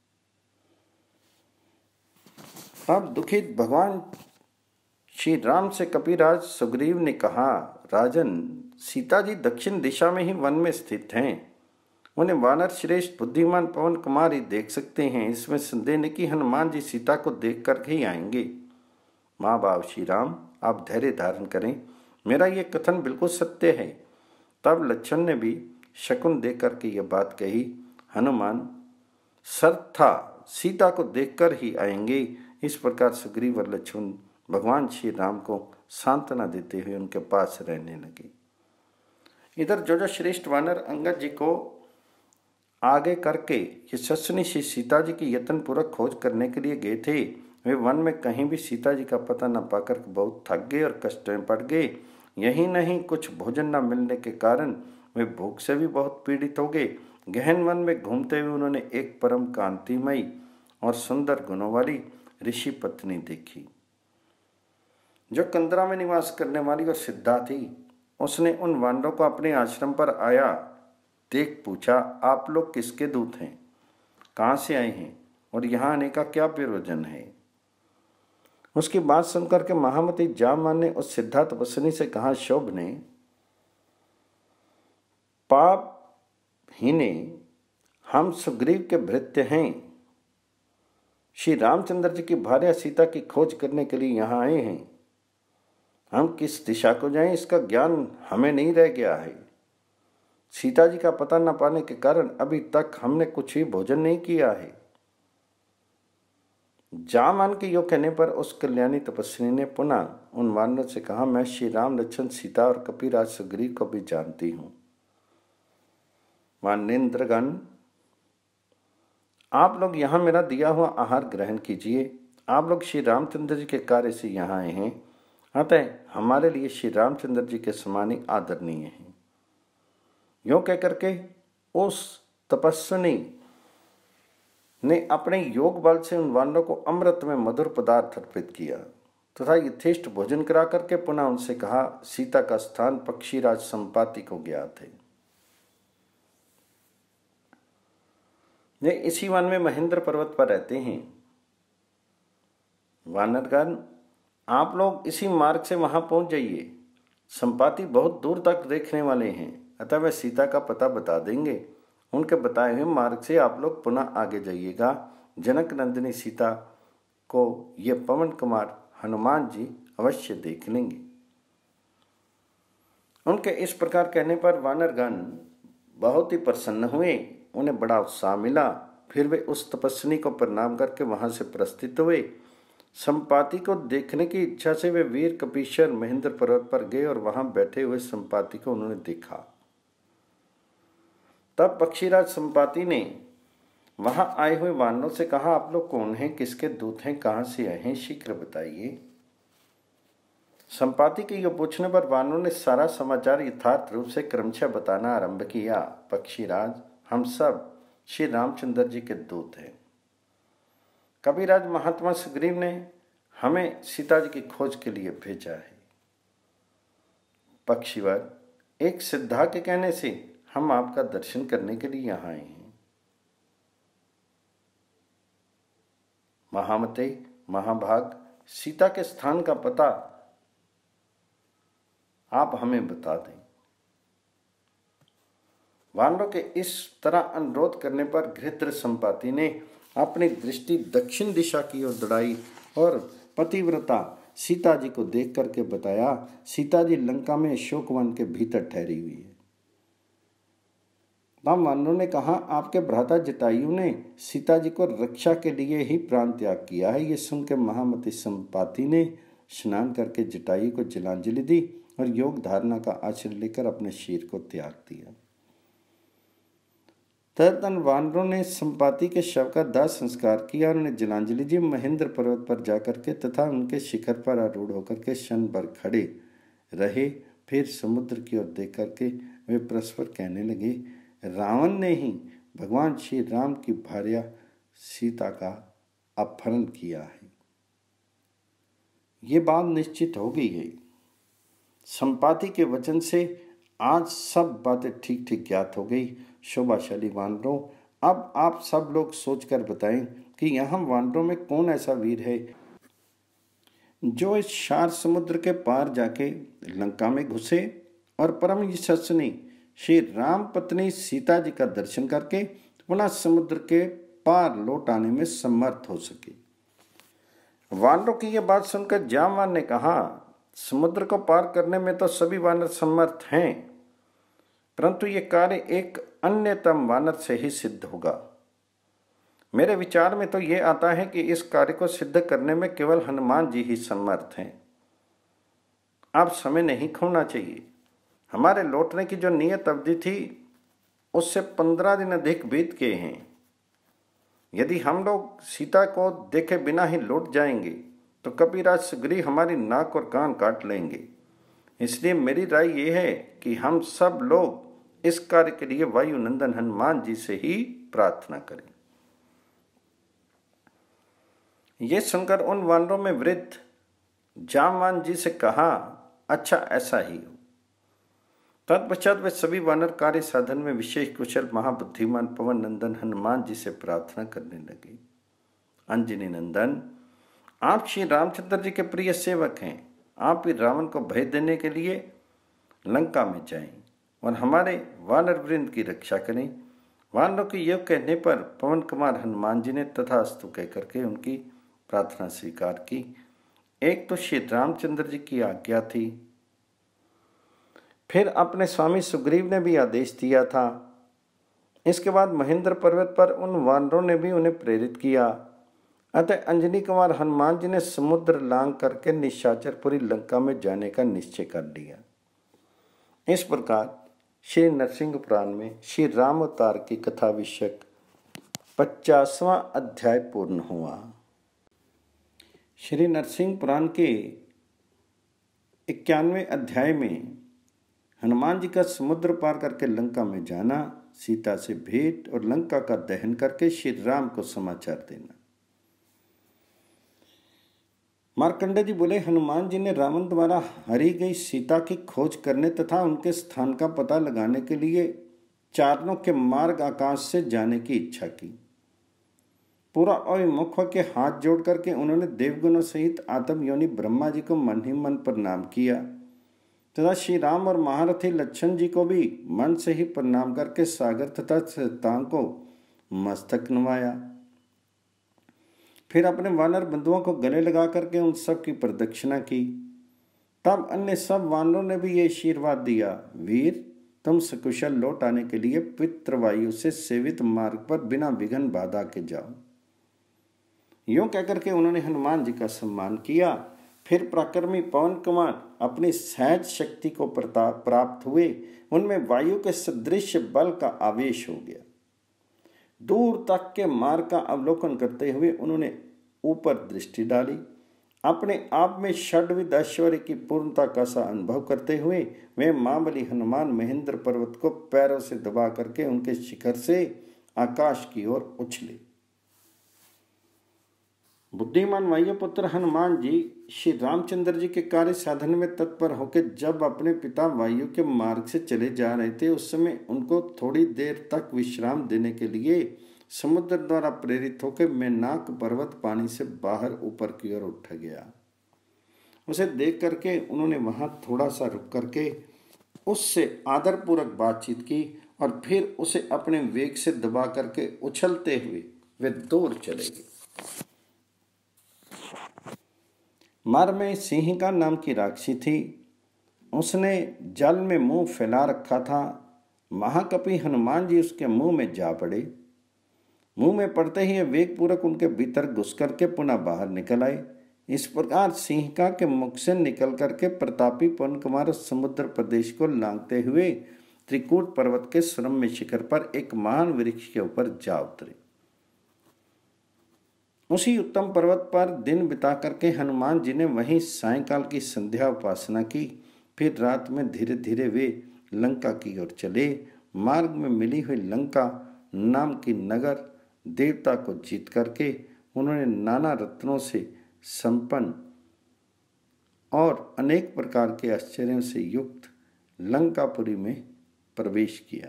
अब दुखित भगवान श्री राम से कपिराज सुग्रीव ने कहा, राजन, सीता जी दक्षिण दिशा में ही वन में स्थित हैं। उन्हें वानर श्रेष्ठ बुद्धिमान पवन कुमार ही देख सकते हैं। इसमें संदेह नहीं कि हनुमान जी सीता को देख कर ही आएंगे। माँ बाप श्री राम, आप धैर्य धारण करें, मेरा ये कथन बिल्कुल सत्य है। तब लक्ष्मण ने भी शकुन दे करके यह बात कही, हनुमान शर्त था सीता को देखकर ही आएंगे। इस प्रकार सुग्रीव और लक्ष्मण भगवान श्री राम को सांत्वना देते हुए उनके पास रहने लगे। इधर जो जो श्रेष्ठ वानर अंगद जी को आगे करके यशस्विनी श्री सीता जी की यत्नपूर्वक खोज करने के लिए गए थे, वे वन में कहीं भी सीता जी का पता न पाकर बहुत थक गए और कष्ट में पड़ गए। यही नहीं, कुछ भोजन न मिलने के कारण वे भूख से भी बहुत पीड़ित हो गए। गहन वन में घूमते हुए उन्होंने एक परम कांतिमयी और सुंदर गुणों वाली ऋषि पत्नी देखी, जो कंदरा में निवास करने वाली और सिद्धा थी। उसने उन वानरों को अपने आश्रम पर आया देख पूछा, आप लोग किसके दूत हैं, कहाँ से आए हैं और यहाँ आने का क्या प्रयोजन है। उसकी बात सुनकर के महामती जामवान ने उस सिद्धा तपस्विनी से कहा, शोभने, पाप हीने, हम सुग्रीव के भृत्य हैं। श्री रामचंद्र जी की भार्या सीता की खोज करने के लिए यहाँ आए हैं। हम किस दिशा को जाएं इसका ज्ञान हमें नहीं रह गया है। सीता जी का पता न पाने के कारण अभी तक हमने कुछ भी भोजन नहीं किया है। जामान के योग कहने पर उस कल्याणी तपस्विनी ने पुनः उन वानरों से कहा, मैं श्री राम, लक्ष्मण, सीता और कपिराज सुग्रीव को भी जानती हूं। वानेन्द्रगण, आप लोग यहाँ मेरा दिया हुआ आहार ग्रहण कीजिए। आप लोग श्री रामचंद्र जी के कार्य से यहाँ आए हैं, अतः हमारे लिए श्री रामचंद्र जी के समान ही आदरणीय हैं। यूं कहकर के उस तपस्विनी ने अपने योग बल से उन वानरों को अमृत में मधुर पदार्थ अर्पित किया तथा यथेष्ट भोजन करा करके पुनः उनसे कहा, सीता का स्थान पक्षीराज संपाति को ज्ञात है। वे इसी वन में महेंद्र पर्वत पर रहते हैं। वानरगण, आप लोग इसी मार्ग से वहां पहुंच जाइए। संपाति बहुत दूर तक देखने वाले हैं। अतः वे सीता का पता बता देंगे। उनके बताए हुए मार्ग से आप लोग पुनः आगे जाइएगा। जनक नंदिनी सीता को ये पवन कुमार हनुमान जी अवश्य देख लेंगे। उनके इस प्रकार कहने पर वानरगण बहुत ही प्रसन्न हुए, उन्हें बड़ा उत्साह मिला। फिर वे उस तपस्विनी को प्रणाम करके वहां से प्रस्थित हुए। संपाति को देखने की इच्छा से वे वीर कपीश्वर महेंद्र पर्वत पर गए और वहां बैठे हुए संपाति को उन्होंने देखा। तब पक्षीराज संपाति ने वहां आए हुए वानरों से कहा, आप लोग कौन हैं, किसके दूत हैं, कहां से आए हैं, शीघ्र बताइए। संपाति के ये पूछने पर वानरों ने सारा समाचार यथार्थ रूप से क्रमशः बताना आरंभ किया। पक्षीराज, हम सब श्री रामचंद्र जी के दूत हैं। कविराज महात्मा सुग्रीव ने हमें सीता जी की खोज के लिए भेजा है। पक्षीवर, एक सिद्धा के कहने से हम आपका दर्शन करने के लिए यहाँ आए हैं। महामते, महाभाग, सीता के स्थान का पता आप हमें बता दें। वानरों के इस तरह अनुरोध करने पर गृध्र संपाति ने अपनी दृष्टि दक्षिण दिशा की ओर दौड़ाई और पतिव्रता सीता जी को देख करके बताया, सीता जी लंका में अशोक वन के भीतर ठहरी हुई है। तब वानरों ने कहा, आपके भ्राता जटायु ने सीता जी को रक्षा के लिए ही प्राण त्याग किया है। ये सुनकर महामती संपाति ने स्नान करके जटायु को जलांजलि दी और योग धारणा का आश्रय लेकर अपने शीर को त्याग दिया। तदन वानरों ने संपाति के शव का दाह संस्कार किया और उन्हें जलांजलि दी। महेंद्र पर्वत पर जाकर के तथा उनके शिखर पर आरूढ़ होकर के क्षण भर खड़े रहे। फिर समुद्र की ओर देख करके वे परस्पर कहने लगे, रावण ने ही भगवान श्री राम की भार्या सीता का अपहरण किया है। ये बात निश्चित हो गई है। संपाति के वचन से आज सब बातें ठीक ठीक ज्ञात हो गई। शोभाशाली वानरों, अब आप सब लोग सोचकर बताएं कि यहाँ वानरों में कौन ऐसा वीर है जो इस शार समुद्र के पार जाके लंका में घुसे और परम यशस्वी श्री राम पत्नी सीता जी का दर्शन करके पुनः समुद्र के पार लौट आने में समर्थ हो सके। वानरों की यह बात सुनकर जामवान ने कहा, समुद्र को पार करने में तो सभी वानर समर्थ हैं, परंतु ये कार्य एक अन्यतम वानर से ही सिद्ध होगा। मेरे विचार में तो ये आता है कि इस कार्य को सिद्ध करने में केवल हनुमान जी ही समर्थ हैं। अब समय नहीं खोना चाहिए। हमारे लौटने की जो नियत अवधि थी उससे पंद्रह दिन अधिक बीत गए हैं। यदि हम लोग सीता को देखे बिना ही लौट जाएंगे तो कपिराज सुग्रीव हमारी नाक और कान काट लेंगे। इसलिए मेरी राय यह है कि हम सब लोग इस कार्य के लिए वायुनंदन हनुमान जी से ही प्रार्थना करें। यह सुनकर उन वानरों में वृद्ध जामवान जी से कहा, अच्छा ऐसा ही हो। तत्पश्चात वे सभी वानर कार्य साधन में विशेष कुशल महाबुद्धिमान पवन नंदन हनुमान जी से प्रार्थना करने लगे। अंजनी नंदन, आप श्री रामचंद्र जी के प्रिय सेवक हैं। आप ही रावण को भय देने के लिए लंका में जाएं और हमारे वानर वृंद की रक्षा करें। वानरों के योग कहने पर पवन कुमार हनुमान जी ने तथास्तु कह करके उनकी प्रार्थना स्वीकार की। एक तो श्री रामचंद्र जी की आज्ञा थी, फिर अपने स्वामी सुग्रीव ने भी आदेश दिया था। इसके बाद महेंद्र पर्वत पर उन वानरों ने भी उन्हें प्रेरित किया। अतः अंजनी कुमार हनुमान जी ने समुद्र लांग करके निशाचरपुरी लंका में जाने का निश्चय कर लिया। इस प्रकार श्री नरसिंह पुराण में श्री राम अवतार की कथा विषयक पचासवां अध्याय पूर्ण हुआ। श्री नरसिंह पुराण के इक्यानवे अध्याय में हनुमान जी का समुद्र पार करके लंका में जाना, सीता से भेंट और लंका का दहन करके श्री राम को समाचार देना। मार्कंडे जी बोले, हनुमान जी ने रावण द्वारा हरी गई सीता की खोज करने तथा उनके स्थान का पता लगाने के लिए चारणों के मार्ग आकाश से जाने की इच्छा की। पूरा अभिमुख के हाथ जोड़ करके उन्होंने देवगुणों सहित आत्म योनि ब्रह्मा जी को मन ही मन प्रणाम किया। तथा श्री राम और महारथी लक्ष्मण जी को भी मन से ही प्रणाम करके सागर तथा सीताओं को मस्तक नवाया। फिर अपने वानर बंधुओं को गले लगा करके उन सब की प्रदक्षिणा की। तब अन्य सब वानरों ने भी ये आशीर्वाद दिया, वीर तुम सकुशल लौट आने के लिए पितृवायु से सेवित मार्ग पर बिना विघ्न बाधा के जाओ। यूं कहकर के उन्होंने हनुमान जी का सम्मान किया। फिर पराक्रमी पवन कुमार अपनी सहज शक्ति को प्राप्त हुए, उनमें वायु के सदृश बल का आवेश हो गया। दूर तक के मार्ग का अवलोकन करते हुए उन्होंने ऊपर दृष्टि डाली। अपने आप में षड्विध ऐश्वर्य की पूर्णता का सा अनुभव करते हुए वे महाबली हनुमान महेंद्र पर्वत को पैरों से दबा करके उनके शिखर से आकाश की ओर उछले। बुद्धिमान वायुपुत्र हनुमान जी श्री रामचंद्र जी के कार्य साधन में तत्पर होकर जब अपने पिता वायु के मार्ग से चले जा रहे थे, उस समय उनको थोड़ी देर तक विश्राम देने के लिए समुद्र द्वारा प्रेरित होकर मेनाक पर्वत पानी से बाहर ऊपर की ओर उठ गया। उसे देख करके उन्होंने वहां थोड़ा सा रुक करके उससे आदरपूर्वक बातचीत की और फिर उसे अपने वेग से दबा करके उछलते हुए वे दूर चले गए। मार में सिंहिका नाम की राक्षसी थी। उसने जल में मुंह फैला रखा था। महाकपि हनुमान जी उसके मुंह में जा पड़े। मुंह में पड़ते ही वेग पूर्वक उनके भीतर घुस करके पुनः बाहर निकल आए। इस प्रकार सिंहिका के मुख से निकल करके प्रतापी पवन कुमार समुद्र प्रदेश को लांघते हुए त्रिकूट पर्वत के सुरम्य शिखर पर एक महान वृक्ष के ऊपर जा उतरे। उसी उत्तम पर्वत पर दिन बिता करके हनुमान जी ने वहीं सायंकाल की संध्या उपासना की। फिर रात में धीरे धीरे वे लंका की ओर चले। मार्ग में मिली हुई लंका नाम की नगर देवता को जीत करके उन्होंने नाना रत्नों से संपन्न और अनेक प्रकार के आश्चर्यों से युक्त लंकापुरी में प्रवेश किया।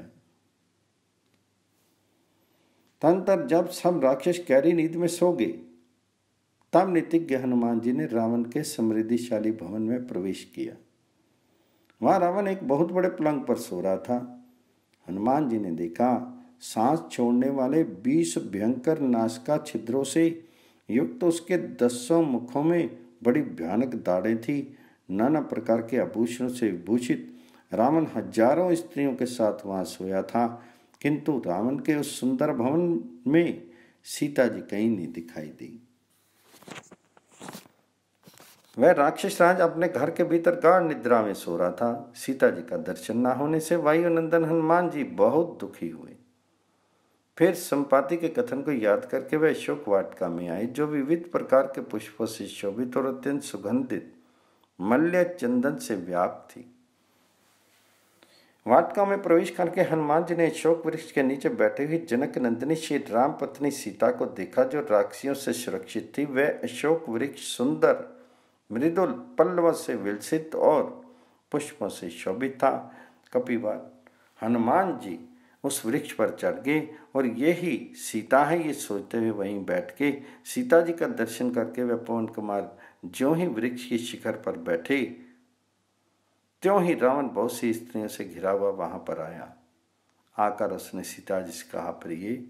तदनंतर जब सब राक्षस गहरी नींद में सो गए, तब नीतिज्ञ हनुमान जी ने रावण के समृद्धिशाली भवन में प्रवेश किया। वहां रावण एक बहुत बड़े पलंग पर सो रहा था। हनुमान जी ने देखा, सांस छोड़ने वाले बीस भयंकर नासिका छिद्रों से युक्त तो उसके दसों मुखों में बड़ी भयानक दाढ़ें थी। नाना प्रकार के आभूषणों से विभूषित रावण हजारों स्त्रियों के साथ वहां सोया था, किंतु रावण के उस सुंदर भवन में सीता जी कहीं नहीं दिखाई दी। वह राक्षस राज अपने घर के भीतर गाढ़ निद्रा में सो रहा था। सीता जी का दर्शन न होने से वायुनंदन हनुमान जी बहुत दुखी हुए। फिर संपाति के कथन को याद करके वह अशोक वाटिका में आए, जो विविध प्रकार के पुष्पों से शोभित और अत्यंत सुगंधित मल्य चंदन से व्याप्त थी। वाटिका में प्रवेश करके हनुमान जी ने अशोक वृक्ष के नीचे बैठे हुए जनक नंदिनी श्री राम पत्नी सीता को देखा, जो राक्षसियों से सुरक्षित थी। वह अशोक वृक्ष सुंदर मृदुल पल्लवों से विलसित और पुष्पों से शोभित था। कपिवार हनुमान जी उस वृक्ष पर चढ़ गए और यही सीता है ये सोचते हुए वहीं बैठ के सीता जी का दर्शन करके वह पवन कुमार ज्यों ही वृक्ष की शिखर पर बैठे, त्यों ही रावण बहुत सी स्त्रियों से घिरा हुआ वहां पर आया। आकर उसने सीता जी से कहा, प्रिय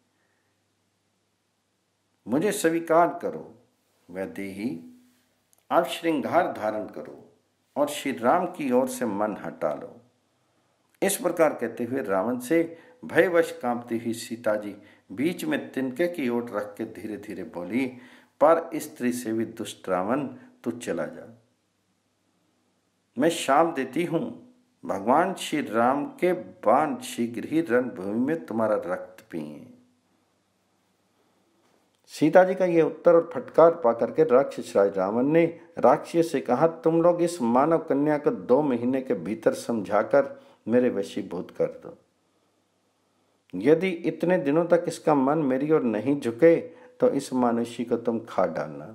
मुझे स्वीकार करो। वह देही आप श्रृंगार धारण करो और श्री राम की ओर से मन हटा लो। इस प्रकार कहते हुए रावण से भयवश कांपती हुई सीता जी बीच में तिनके की ओर रख के धीरे धीरे बोली, पर स्त्री से भी दुष्ट रावण तू चला जा, मैं शाप देती हूं। भगवान श्री राम के बाण शीघ्र ही रणभूमि में तुम्हारा रक्त पिए। सीता जी का यह उत्तर और फटकार पाकर के राक्षस राज रावण ने राक्षस से कहा, तुम लोग इस मानव कन्या को दो महीने के भीतर समझाकर मेरे वशीभूत कर दो। यदि इतने दिनों तक इसका मन मेरी ओर नहीं झुके तो इस मानुषी को तुम खा डालना।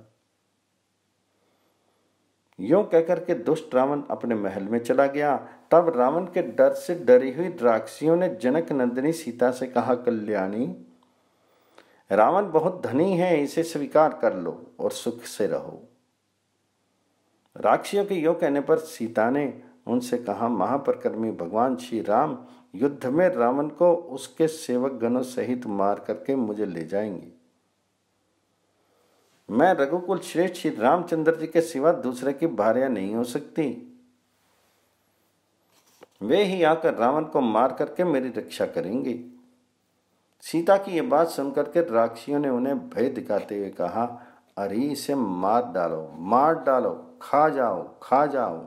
यूं कहकर के दुष्ट रावण अपने महल में चला गया। तब रावण के डर से डरी हुई राक्षसियों ने जनक नंदिनी सीता से कहा, कल्याणी रावण बहुत धनी है, इसे स्वीकार कर लो और सुख से रहो। राक्षसियों के यूं कहने पर सीता ने उनसे कहा, महापराक्रमी भगवान श्री राम युद्ध में रावण को उसके सेवक गणों सहित मार करके मुझे ले जाएंगे। मैं रघुकुल श्रेष्ठ श्री रामचंद्र जी के सिवा दूसरे की भार्या नहीं हो सकती। वे ही आकर रावण को मार करके मेरी रक्षा करेंगे। सीता की यह बात सुनकर के राक्षियों ने उन्हें भय दिखाते हुए कहा, अरे इसे मार डालो, मार डालो, खा जाओ, खा जाओ।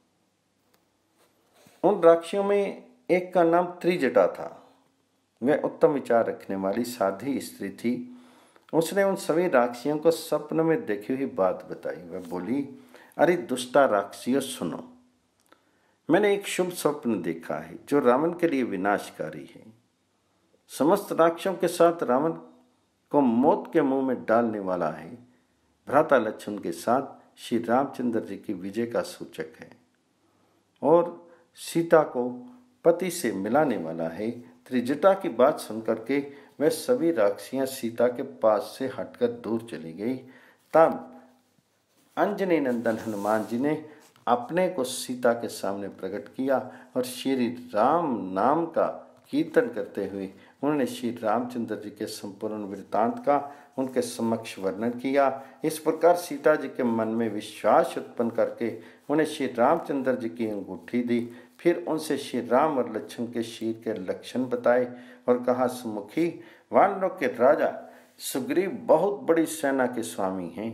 उन राक्षियों में एक का नाम त्रिजटा था। वह उत्तम विचार रखने वाली साधी स्त्री थी। उसने उन सभी राक्षियों को स्वप्न में देखी हुई बात बताई। वह बोली, अरे दुष्टा राक्षियों सुनो, मैंने एक शुभ स्वप्न देखा है जो रावण के लिए विनाशकारी है। समस्त राक्षसों के साथ रावण को मौत के मुंह में डालने वाला है। भ्राता लक्ष्मण के साथ श्री रामचंद्र जी की विजय का सूचक है और सीता को पति से मिलाने वाला है। त्रिजटा की बात सुनकर के वह सभी राक्षसियां सीता के पास से हटकर दूर चली गई। तब अंजनी नंदन हनुमान जी ने अपने को सीता के सामने प्रकट किया और श्री राम नाम का कीर्तन करते हुए उन्होंने श्री रामचंद्र जी के संपूर्ण वृत्तांत का उनके समक्ष वर्णन किया। इस प्रकार सीता जी के मन में विश्वास उत्पन्न करके उन्हें श्री रामचंद्र जी की अंगूठी दी। फिर उनसे श्री राम और लक्ष्मण के शीर के लक्षण बताए और कहा, सुमुखी, वानरों के राजा सुग्रीव बहुत बड़ी सेना के स्वामी हैं।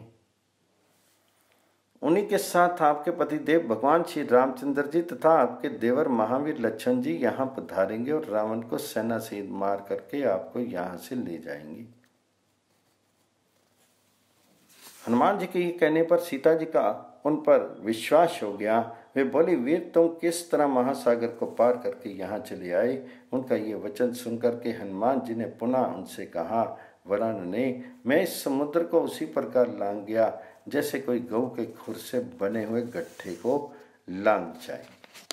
उन्हीं के साथ आपके पतिदेव भगवान श्री रामचंद्र जी तथा आपके देवर महावीर लक्ष्मण जी यहाँ पधारेंगे और रावण को सेना सहित मार करके आपको यहाँ से ले जाएंगे। हनुमान जी के कहने पर सीता जी का उन पर विश्वास हो गया। वे बोली, वीर, तुम किस तरह महासागर को पार करके यहाँ चले आए? उनका ये वचन सुनकर के हनुमान जी ने पुनः उनसे कहा, वरान ने, मैं इस समुद्र को उसी प्रकार लांग गया जैसे कोई गऊ के खुर से बने हुए गट्ठे को लांग जाए।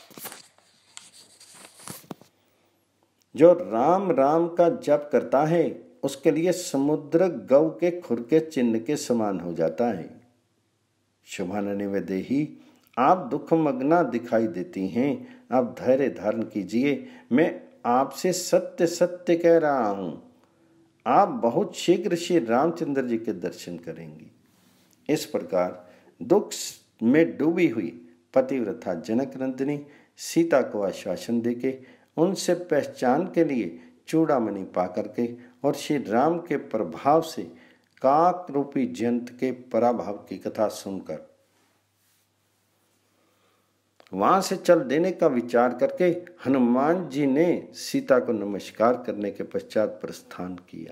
जो राम राम का जप करता है उसके लिए समुद्र गऊ के खुर के चिन्ह के समान हो जाता है। शुभानने व देही, आप दुखमग्ना दिखाई देती हैं, आप धैर्य धारण कीजिए। मैं आपसे सत्य सत्य कह रहा हूं, आप बहुत शीघ्र श्री रामचंद्र जी के दर्शन करेंगी। इस प्रकार दुख में डूबी हुई पतिव्रता जनक नंदिनी सीता को आश्वासन देके उनसे पहचान के लिए चूड़ामणि पा करके और श्री राम के प्रभाव से काक रूपी जंत के पराभव की कथा सुनकर वहां से चल देने का विचार करके हनुमान जी ने सीता को नमस्कार करने के पश्चात प्रस्थान किया।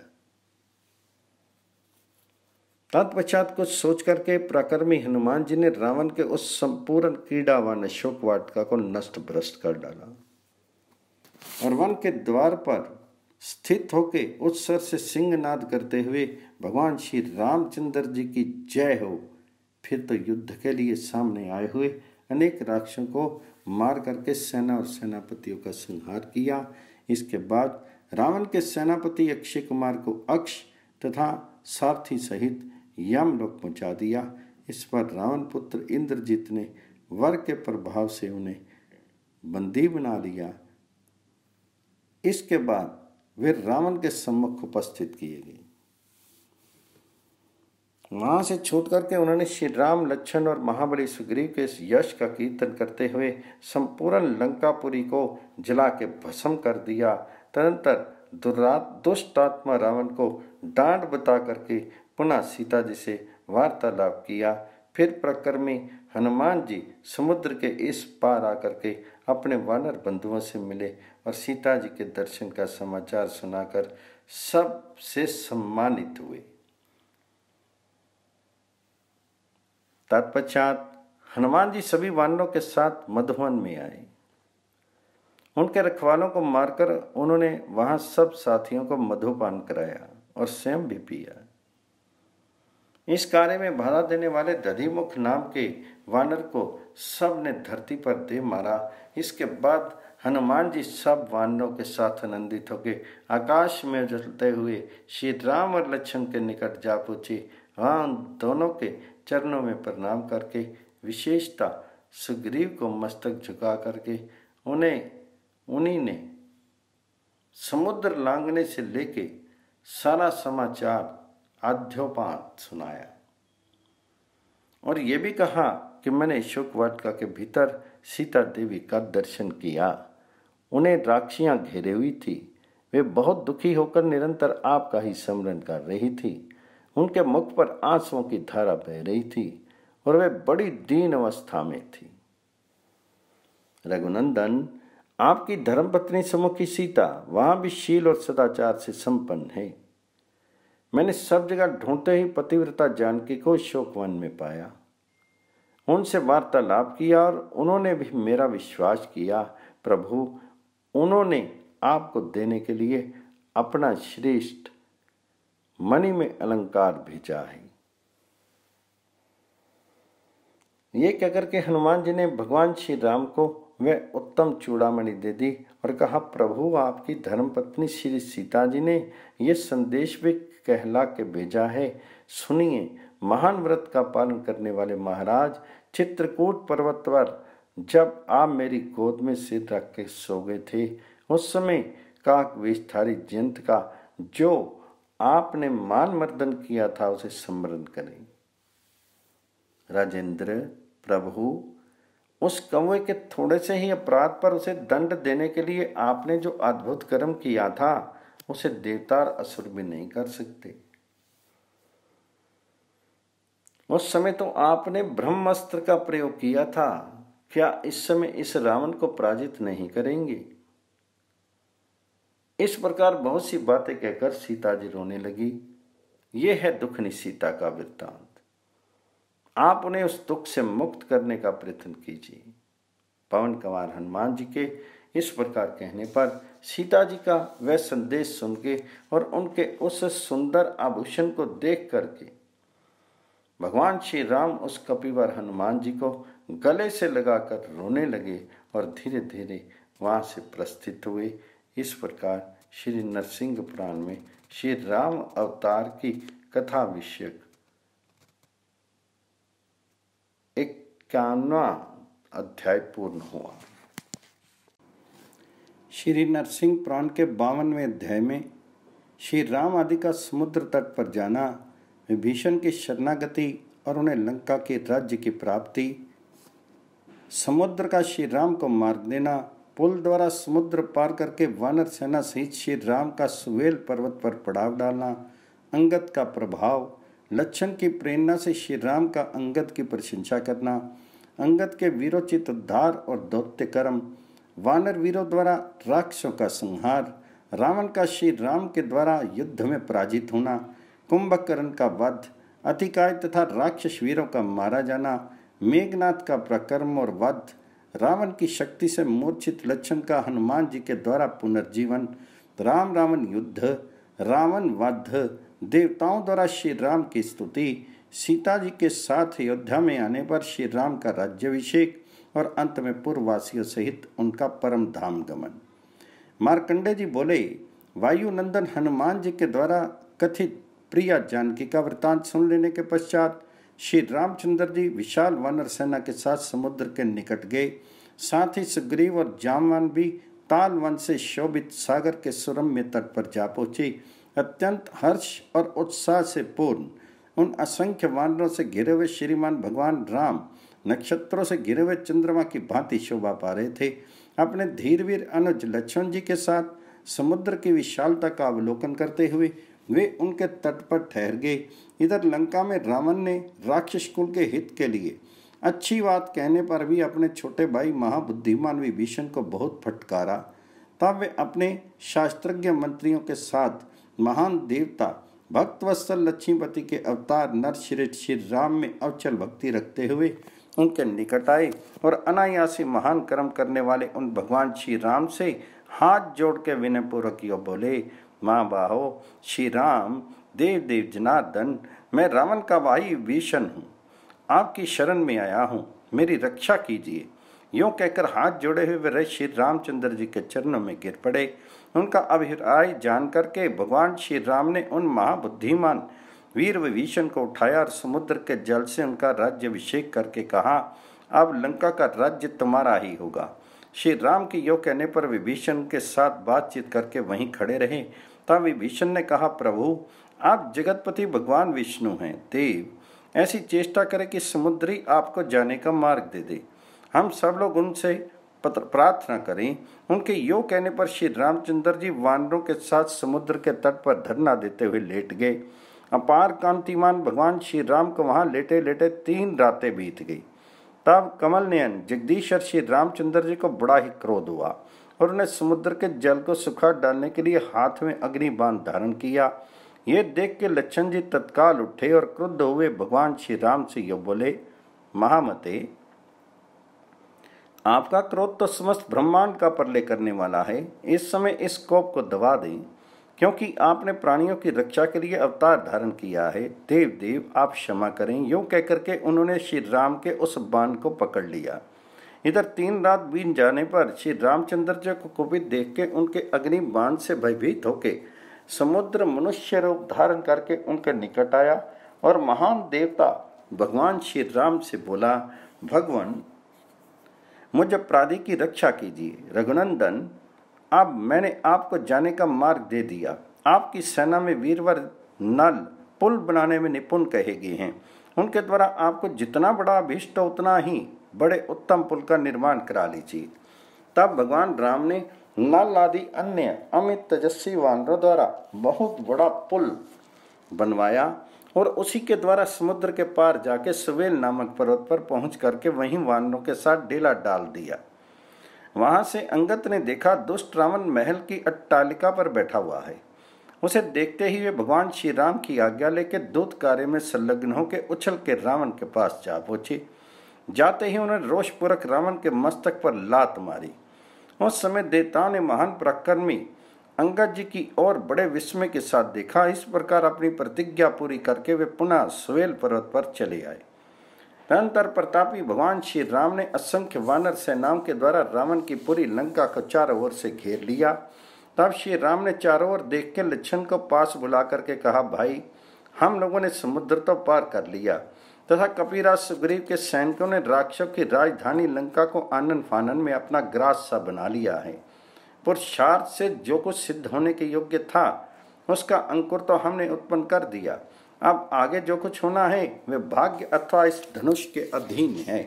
तत्पश्चात कुछ सोच करके पराक्रमी हनुमान जी ने रावण के उस संपूर्ण क्रीड़ावान अशोक वाटिका को नष्ट भ्रष्ट कर डाला और वन के द्वार पर स्थित होके उत्सर से सिंहनाद करते हुए भगवान श्री रामचंद्र जी की जय हो। फिर तो युद्ध के लिए सामने आए हुए अनेक राक्षसों को मार करके सेना और सेनापतियों का संहार किया। इसके बाद रावण के सेनापति अक्षय कुमार को अक्ष तथा सारथी सहित यमलोक पहुंचा दिया। इस पर रावण पुत्र इंद्रजीत ने वर के प्रभाव से उन्हें बंदी बना लिया। इसके बाद वे रावण के सम्मुख उपस्थित किए गए। वहां से छूट करके उन्होंने श्री राम, लक्ष्मण और महाबली सुग्रीव के इस यश का कीर्तन करते हुए संपूर्ण लंकापुरी को जला के भस्म कर दिया। तदंतर दुरात दुष्ट आत्मा रावण को डांट बता करके पुनः सीता जी से वार्तालाप किया। फिर प्रकर्मी हनुमान जी समुद्र के इस पार आकर के अपने वानर बंधुओं से मिले और सीता जी के दर्शन का समाचार सुनाकर सबसे सम्मानित हुए। तत्पश्चात हनुमान जी सभी वानरों के साथ मधुवन में आए। उनके रखवालों को मारकर उन्होंने वहां सब साथियों को मधुपान कराया और स्वयं भी पिया। इस कार्य में बाधा देने वाले दधिमुख नाम के वानर को सब ने धरती पर दे मारा। इसके बाद हनुमान जी सब वानरों के साथ आनंदित होकर आकाश में उछलते हुए श्री राम और लक्ष्मण के निकट जा पहुंचे। वहां दोनों के चरणों में प्रणाम करके विशेषता सुग्रीव को मस्तक झुका करके उन्हें उन्हीं ने समुद्र लांघने से लेके सारा समाचार आद्योपांत सुनाया और ये भी कहा कि मैंने शोक वाटिका के भीतर सीता देवी का दर्शन किया। उन्हें राक्षियां घेरे हुई थी। वे बहुत दुखी होकर निरंतर आपका ही स्मरण कर रही थी। उनके मुख पर आंसुओं की धारा बह रही थी और वे बड़ी दीन अवस्था में थी। रघुनंदन, आपकी धर्मपत्नी समुखी सीता वहां भी शील और सदाचार से संपन्न है। मैंने सब जगह ढूंढते ही पतिव्रता जानकी को शोकवन में पाया। उनसे वार्तालाप किया और उन्होंने भी मेरा विश्वास किया। प्रभु, उन्होंने आपको देने के लिए अपना श्रेष्ठ मणि में अलंकार भेजा है। ये कहकर के हनुमान जी ने भगवान श्री राम को वह उत्तम चूड़ामणि दे दी और कहा, प्रभु, आपकी धर्मपत्नी श्री सीता जी ने यह संदेश भी कहला के भेजा है। सुनिए, महान व्रत का पालन करने वाले महाराज, चित्रकूट पर्वत पर जब आप मेरी गोद में सिर रख के सो गए थे, उस समय काक वेशधारी जयंत का जो आपने मान मर्दन किया था उसे स्मरण करें। राजेंद्र, प्रभु, उस कौवे के थोड़े से ही अपराध पर उसे दंड देने के लिए आपने जो अद्भुत कर्म किया था उसे देवता और असुर भी नहीं कर सकते। उस समय तो आपने ब्रह्मास्त्र का प्रयोग किया था। क्या इस समय इस रावण को पराजित नहीं करेंगे? इस प्रकार बहुत सी बातें कहकर सीता जी रोने लगी। यह है दुखनी सीता का वृत्तांत। आप उन्हें उस दुख से मुक्त करने का प्रयत्न कीजिए। पवन कुमार हनुमान जी के इस प्रकार कहने पर सीता जी का वह संदेश सुन के और उनके उस सुंदर आभूषण को देख करके भगवान श्री राम उस कपिवर हनुमान जी को गले से लगाकर रोने लगे और धीरे धीरे वहां से प्रस्थित हुए। इस प्रकार श्री नरसिंह पुराण में श्री राम अवतार की कथा विषयक इक्यावनवां अध्याय पूर्ण हुआ। श्री नरसिंह पुराण के बावनवें अध्याय में श्री राम आदि का समुद्र तट पर जाना, विभीषण की शरणागति और उन्हें लंका के राज्य की प्राप्ति, समुद्र का श्री राम को मार्ग देना, पुल द्वारा समुद्र पार करके वानर सेना सहित श्री राम का सुवेल पर्वत पर पड़ाव डालना, अंगद का प्रभाव, लक्षण की प्रेरणा से श्री राम का अंगद की प्रशंसा करना, अंगद के वीरोचित उद्धार और दौत्य कर्म, वानर वीरों द्वारा राक्षसों का संहार, रावण का श्री राम के द्वारा युद्ध में पराजित होना, कुंभकर्ण का वध, अतिकाय तथा राक्षस वीरों का मारा जाना, मेघनाथ का प्रकर्म और वध, रावण की शक्ति से मूर्छित लक्षण का हनुमान जी के द्वारा पुनर्जीवन, राम रावण युद्ध, रावण वध, देवताओं द्वारा श्री राम की स्तुति, सीता जी के साथ अयोध्या में आने पर श्री राम का राज्याभिषेक और अंत में पूर्ववासियों सहित उनका परम धाम गमन। मार्कंडे जी बोले, वायुनंदन हनुमान जी के द्वारा कथित प्रिया जानकी का वृतांत सुन लेने के पश्चात श्री रामचंद्र जी विशाल वानर सेना के साथ समुद्र के निकट गए। साथ ही सुग्रीव और जामवान भी ताल वन से शोभित सागर के सुरम्य तट पर जा पहुंचे। अत्यंत हर्ष और उत्साह से पूर्ण उन असंख्य वानरों से घिरे हुए श्रीमान भगवान राम नक्षत्रों से घिरे हुए चंद्रमा की भांति शोभा पा रहे थे। अपने धीरवीर अनुज लक्ष्मण जी के साथ समुद्र की विशालता का अवलोकन करते हुए वे उनके तट पर ठहर गए। इधर लंका में रावण ने राक्षस कुल के हित के लिए अच्छी बात कहने पर भी अपने छोटे भाई महाबुद्धिमान विभीषण को बहुत फटकारा। तब वे अपने शास्त्रज्ञ मंत्रियों के साथ महान देवता भक्तवत्सल लक्ष्मीपति के अवतार नरश्रेष्ठ श्री राम में अवचल भक्ति रखते हुए उनके निकट आए और अनायासी महान कर्म करने वाले उन भगवान श्री राम से हाथ जोड़ के विनयपूर्वक यो बोले, माँ बाहो, श्री राम, देव देव जनार्दन, मैं रावण का भाई विभीषण हूँ, आपकी शरण में आया हूँ, मेरी रक्षा कीजिए। यूँ कहकर हाथ जोड़े हुए वे श्री रामचंद्र जी के चरणों में गिर पड़े। उनका अभिप्राय जान करके भगवान श्री राम ने उन महाबुद्धिमान वीर विभीषण को उठाया और समुद्र के जल से उनका राज्याभिषेक करके कहा, अब लंका का राज्य तुम्हारा ही होगा। श्री राम के यो कहने पर विभीषण के साथ बातचीत करके वहीं खड़े रहे। तब विभीषण ने कहा, प्रभु आप जगतपति भगवान विष्णु हैं। देव ऐसी चेष्टा करें कि समुद्री आपको जाने का मार्ग दे दे। हम सब लोग उनसे प्रार्थना करें। उनके यो कहने पर श्री रामचंद्र जी वानरों के साथ समुद्र के तट पर धरना देते हुए लेट गए। अपार कांतिमान भगवान श्री राम को वहां लेटे लेटे तीन रातें बीत गई। तब कमल नयन जगदीश्वर श्री रामचंद्र जी को बड़ा ही क्रोध हुआ और उन्हें समुद्र के जल को सुखा डालने के लिए हाथ में अग्नि बाण धारण किया। ये देख के लक्ष्मण जी तत्काल उठे और क्रुद्ध हुए भगवान श्री राम से यो बोले, महामते आपका क्रोध तो समस्त ब्रह्मांड का प्रलय करने वाला है। इस समय इस कोप को दबा दें, क्योंकि आपने प्राणियों की रक्षा के लिए अवतार धारण किया है। देव देव आप क्षमा करें। यूं कहकर के उन्होंने श्री राम के उस बाण को पकड़ लिया। इधर तीन रात बीत जाने पर श्री रामचंद्र जी को कुपित देख के उनके अग्नि बाण से भयभीत होके समुद्र मनुष्य रूप धारण करके उनके निकट आया और महान देवता भगवान श्री राम से बोला, भगवान मुझ अपराधी की रक्षा कीजिए। रघुनंदन अब मैंने आपको जाने का मार्ग दे दिया। आपकी सेना में वीरवर नल पुल बनाने में निपुण कहे गए हैं। उनके द्वारा आपको जितना बड़ा अभीष्ट हो उतना ही बड़े उत्तम पुल का निर्माण करा लीजिए। तब भगवान राम ने नल आदि अन्य अमित तेजस्वी वानरों द्वारा बहुत बड़ा पुल बनवाया और उसी के द्वारा समुद्र के पार जाके सुवेल नामक पर्वत पर पहुंच करके वहीं वानरों के साथ डेला डाल दिया। वहां से अंगद ने देखा दुष्ट रावण महल की अट्टालिका पर बैठा हुआ है। उसे देखते ही वे भगवान श्री राम की आज्ञा लेकर दूत कार्य में संलग्न होकर उछल के रावण के पास जा पहुंचे। जाते ही उन्होंने रोषपूर्वक रावण के मस्तक पर लात मारी। उस समय देवताओं ने महान पराक्रमी अंगद जी की ओर बड़े विस्मय के साथ देखा। इस प्रकार अपनी प्रतिज्ञा पूरी करके वे पुनः सुवेल पर्वत पर चले आए। तदनंतर प्रतापी भगवान श्री राम ने असंख्य वानर सेनाओं के द्वारा रावण की पूरी लंका को चारों ओर से घेर लिया। तब श्री राम ने चारों ओर देख के लक्ष्मण को पास बुला करके कहा, भाई हम लोगों ने समुद्र तो पार कर लिया तथा कपिराज सुग्रीव के सैनिकों ने राक्षसों की राजधानी लंका को आनन फानन में अपना ग्रास सा बना लिया है। पुरुषार्थ से जो कुछ सिद्ध होने के योग्य था उसका अंकुर तो हमने उत्पन्न कर दिया। अब आगे जो कुछ होना है वे भाग्य अथवा इस धनुष के अधीन है।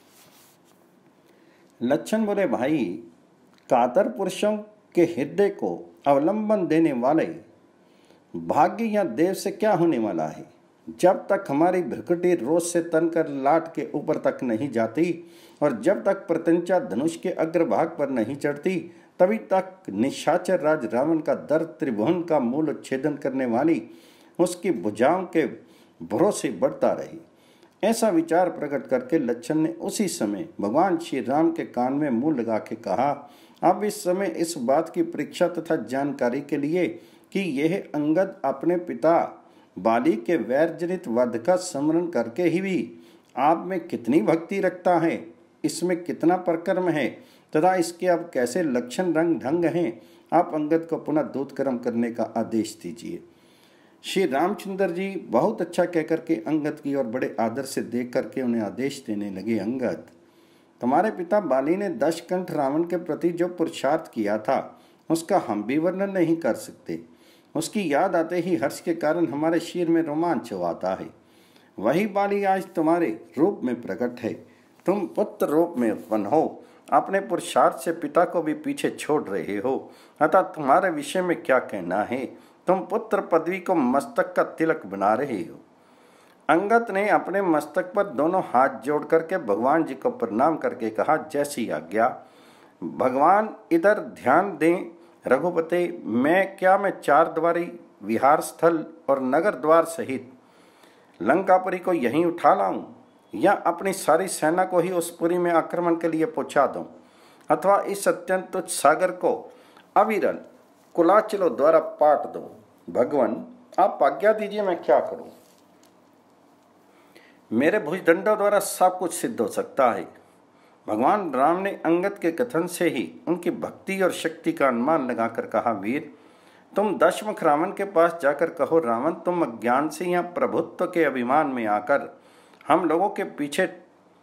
लक्ष्मण बोले, भाई कातर पुरुषों के हृदय को अवलंबन देने वाले भाग्य या देव से क्या होने वाला है। जब तक हमारी भ्रकुटी रोज से तनकर लाट के ऊपर तक नहीं जाती और जब तक प्रत्यंचा धनुष के अग्रभाग पर नहीं चढ़ती तभी तक निशाचर राज रावण का दर त्रिभुवन का मूल उच्छेदन करने वाली उसकी भुजाओं के भरोसे बढ़ता रही। ऐसा विचार प्रकट करके लक्ष्मण ने उसी समय भगवान श्री राम के कान में मुंह लगा के कहा, अब इस समय इस बात की परीक्षा तथा जानकारी के लिए कि यह अंगद अपने पिता बाली के वैर जनित वध का स्मरण करके ही भी आप में कितनी भक्ति रखता है, इसमें कितना पराक्रम है तथा इसके अब कैसे लक्षण रंग ढंग हैं, आप अंगद को पुनः दूत कर्म करने का आदेश दीजिए। श्री रामचंद्र जी बहुत अच्छा कहकर के अंगद की और बड़े आदर से देख करके उन्हें आदेश देने लगे, अंगद तुम्हारे पिता बाली ने दशकंठ रावण के प्रति जो पुरुषार्थ किया था उसका हम भी वर्णन नहीं कर सकते। उसकी याद आते ही हर्ष के कारण हमारे शीर में रोमांच आता है। वही बाली आज तुम्हारे रूप में प्रकट है। तुम पुत्र रूप में उत्पन्न हो, अपने पुरुषार्थ से पिता को भी पीछे छोड़ रहे हो, अतः तुम्हारे विषय में क्या कहना है। तुम पुत्र पदवी को मस्तक का तिलक बना रहे हो। अंगद ने अपने मस्तक पर दोनों हाथ जोड़ करके भगवान जी को प्रणाम करके कहा, जैसी आज्ञा। भगवान इधर ध्यान दें रघुपते, मैं क्या मैं चार द्वारी विहार स्थल और नगर द्वार सहित लंकापुरी को यहीं उठा लाऊं या अपनी सारी सेना को ही उस पुरी में आक्रमण के लिए पहुंचा दूं अथवा इस अत्यंत तुच्छ सागर को अविरल कुलाचलों द्वारा पाट दो। भगवान आप आज्ञा दीजिए, मैं क्या करूं। मेरे भुजदंडों द्वारा सब कुछ सिद्ध हो सकता है। भगवान राम ने अंगद के कथन से ही उनकी भक्ति और शक्ति का अनुमान लगाकर कहा, वीर तुम दशमुख रावण के पास जाकर कहो, रावण तुम अज्ञान से या प्रभुत्व के अभिमान में आकर हम लोगों के पीछे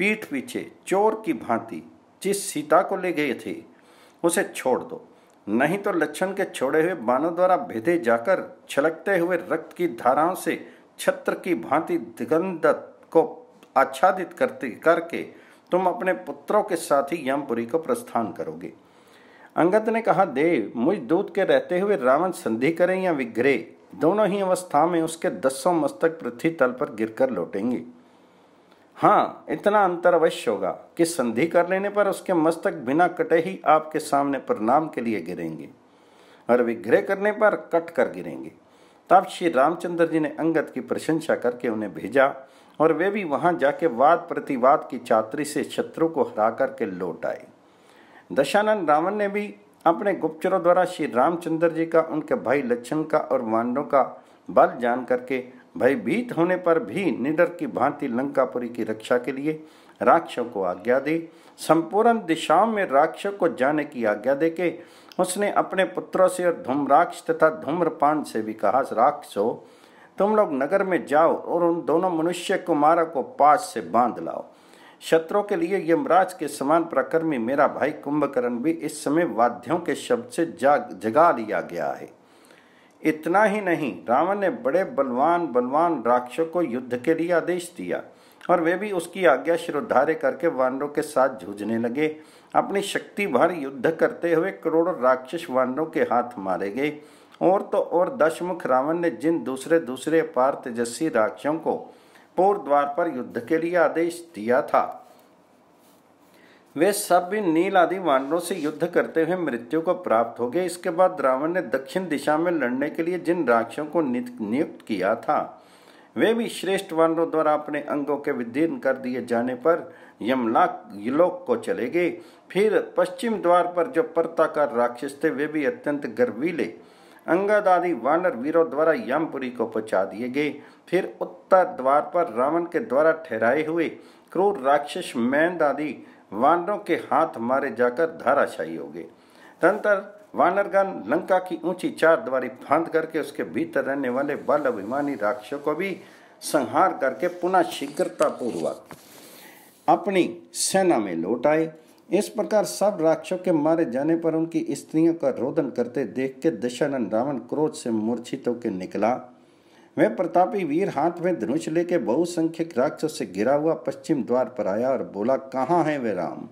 पीठ पीछे चोर की भांति जिस सीता को ले गए थे उसे छोड़ दो, नहीं तो लक्ष्मण के छोड़े हुए बाणों द्वारा भेदे जाकर छलकते हुए रक्त की धाराओं से छत्र की भांति दिगंध को आच्छादित करते करके तुम अपने पुत्रों के साथ ही यमपुरी को प्रस्थान करोगे। अंगद ने कहा, देव, मुझ दूत के रहते हुए रावण संधि करें या विग्रह, दोनों ही अवस्था में उसके दसों मस्तक पृथ्वी तल पर गिरकर लौटेंगे। हाँ, इतना अंतर अवश्य होगा कि संधि कर लेने पर उसके मस्तक बिना कटे ही आपके सामने प्रणाम के लिए गिरेंगे और विग्रह करने पर कट कर गिरेंगे। तब श्री रामचंद्र जी ने अंगद की प्रशंसा करके उन्हें भेजा और वे भी वहां जाके वाद प्रतिवाद की चातुरी से शत्रु को हरा करके लौट आए। दशानन रावण ने भी अपने गुप्तचरों द्वारा श्री रामचंद्र जी का, उनके भाई लक्ष्मण का और वानरों का बल जान करके भयभीत होने पर भी निडर की भांति लंकापुरी की रक्षा के लिए राक्षसों को आज्ञा दी। संपूर्ण दिशाओं में राक्षसों को जाने की आज्ञा देके उसने अपने पुत्रों से और धूम्राक्ष तथा धूम्रपान से भी कहा, राक्षसों, तुम लोग नगर में जाओ और उन दोनों मनुष्य कुमारों को पास से बांध लाओ। शत्रु के लिए यमराज के समान प्रकर्मी मेरा भाई कुंभकर्ण भी इस समय वाद्यों के शब्द से जाग जगा लिया गया है। इतना ही नहीं, रावण ने बड़े बलवान बलवान राक्षसों को युद्ध के लिए आदेश दिया और वे भी उसकी आज्ञा शिरोधार्य करके वानरों के साथ जूझने लगे। अपनी शक्ति भर युद्ध करते हुए करोड़ों राक्षस वानरों के हाथ मारे गए। और तो और दशमुख रावण ने जिन दूसरे दूसरे अपार तेजस्वी राक्षसों को पूर्व द्वार पर युद्ध के लिए आदेश दिया था, वे सब भी नील आदि वानरों से युद्ध करते हुए मृत्यु को प्राप्त हो गए। इसके बाद रावण ने दक्षिण दिशा में लड़ने के लिए जिन राक्षसों को नियुक्त किया था, वे भी श्रेष्ठ वानरों द्वारा अपने अंगों के विदीर्ण कर दिए जाने पर यमलाक लोक को चले गए। फिर पश्चिम द्वार पर जो पर्वताकार राक्षस थे, वे भी अत्यंत गर्वीले अंगद आदि वानर वीरों द्वारा यमपुरी को पहुंचा दिए गए। फिर उत्तर द्वार पर रावण के द्वारा ठहराए हुए क्रूर राक्षस मैंद आदि वानरों के हाथ मारे जाकर धाराशायी हो गए। तदंतर वानरगण लंका की ऊंची चार द्वारी फांद करके उसके भीतर रहने वाले बल अभिमानी राक्षसों को भी संहार करके पुनः शीघ्रता पूर्वक अपनी सेना में लौट आए। इस प्रकार सब राक्षसों के मारे जाने पर उनकी स्त्रियों का रोदन करते देख के दशानन रावण क्रोध से मूर्छित होकर निकला। वह प्रतापी वीर हाथ में धनुष लेके बहुसंख्यक राक्षसों से घिरा हुआ पश्चिम द्वार पर आया और बोला, कहाँ हैं वे राम?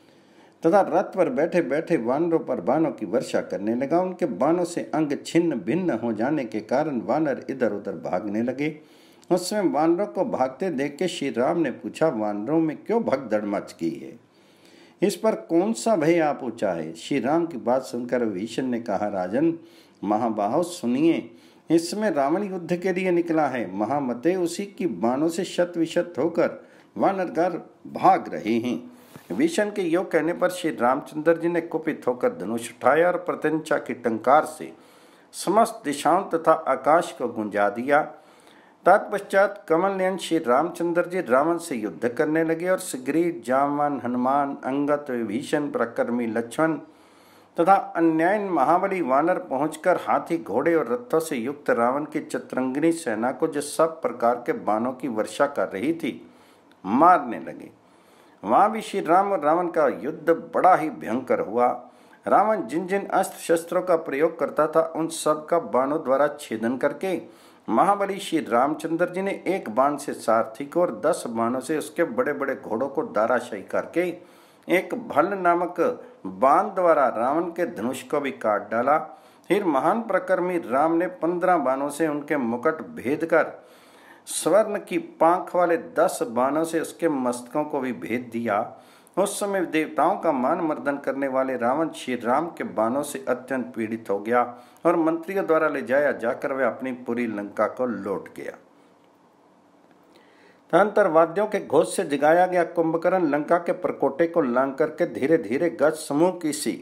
तथा रथ पर बैठे बैठे वानरों पर बाणों की वर्षा करने लगा। उनके बाणों से अंग छिन्न भिन्न हो जाने के कारण वानर इधर उधर भागने लगे। उस समय वानरों को भागते देख के श्री राम ने पूछा, वानरों में क्यों भगदड़ मच गई है? इस पर कौन सा भय आप ऊंचा है? श्री राम की बात सुनकर विभीषण ने कहा, राजन महाबाहो, सुनिए, इस समय रावण युद्ध के लिए निकला है। महामते उसी की बाणों से शत विशत होकर वानरगण भाग रहे हैं। विभीषण के योग कहने पर श्री रामचंद्र जी ने कुपित होकर धनुष उठाया और प्रत्यंचा की टंकार से समस्त दिशाओं तथा आकाश को गुंजा दिया। तत्पश्चात कमल नयन श्री रामचंद्र जी रावण से युद्ध करने लगे और सुग्रीव, जामवन, हनुमान, अंगद, विभीषण, प्रकर्मी लक्ष्मण तथा अन्य महाबली वानर पहुंचकर हाथी, घोड़े और रथों से युक्त रावण की चतुरंगिनी सेना को जो सब प्रकार के बाणों की वर्षा कर रही थी मारने लगे। वहां भी श्री राम और रावण का युद्ध बड़ा ही भयंकर हुआ। रावण जिन जिन अस्त्र शस्त्रों का प्रयोग करता था उन सब का बाणों द्वारा छेदन करके महाबली श्री रामचंद्र जी ने एक बाण से सारथी को और दस बाणों से उसके बड़े बड़े घोड़ों को दाराशाही करके एक भल नामक बाण द्वारा रावण के धनुष को भी काट डाला। फिर महान प्रकर्मी राम ने पंद्रह बाणों से उनके मुकुट भेद कर स्वर्ण की पांख वाले दस बाणों से उसके मस्तकों को भी भेद दिया। उस समय देवताओं का मान मर्दन करने वाले रावण श्री राम के बाणों से अत्यंत पीड़ित हो गया और मंत्रियों द्वारा ले जाया जाकर वह अपनी पूरी लंका को लौट गया। तदंतर वाद्यों के घोष से जगाया गया कुंभकर्ण लंका के परकोटे को लांग करके धीरे धीरे गज समूह की सी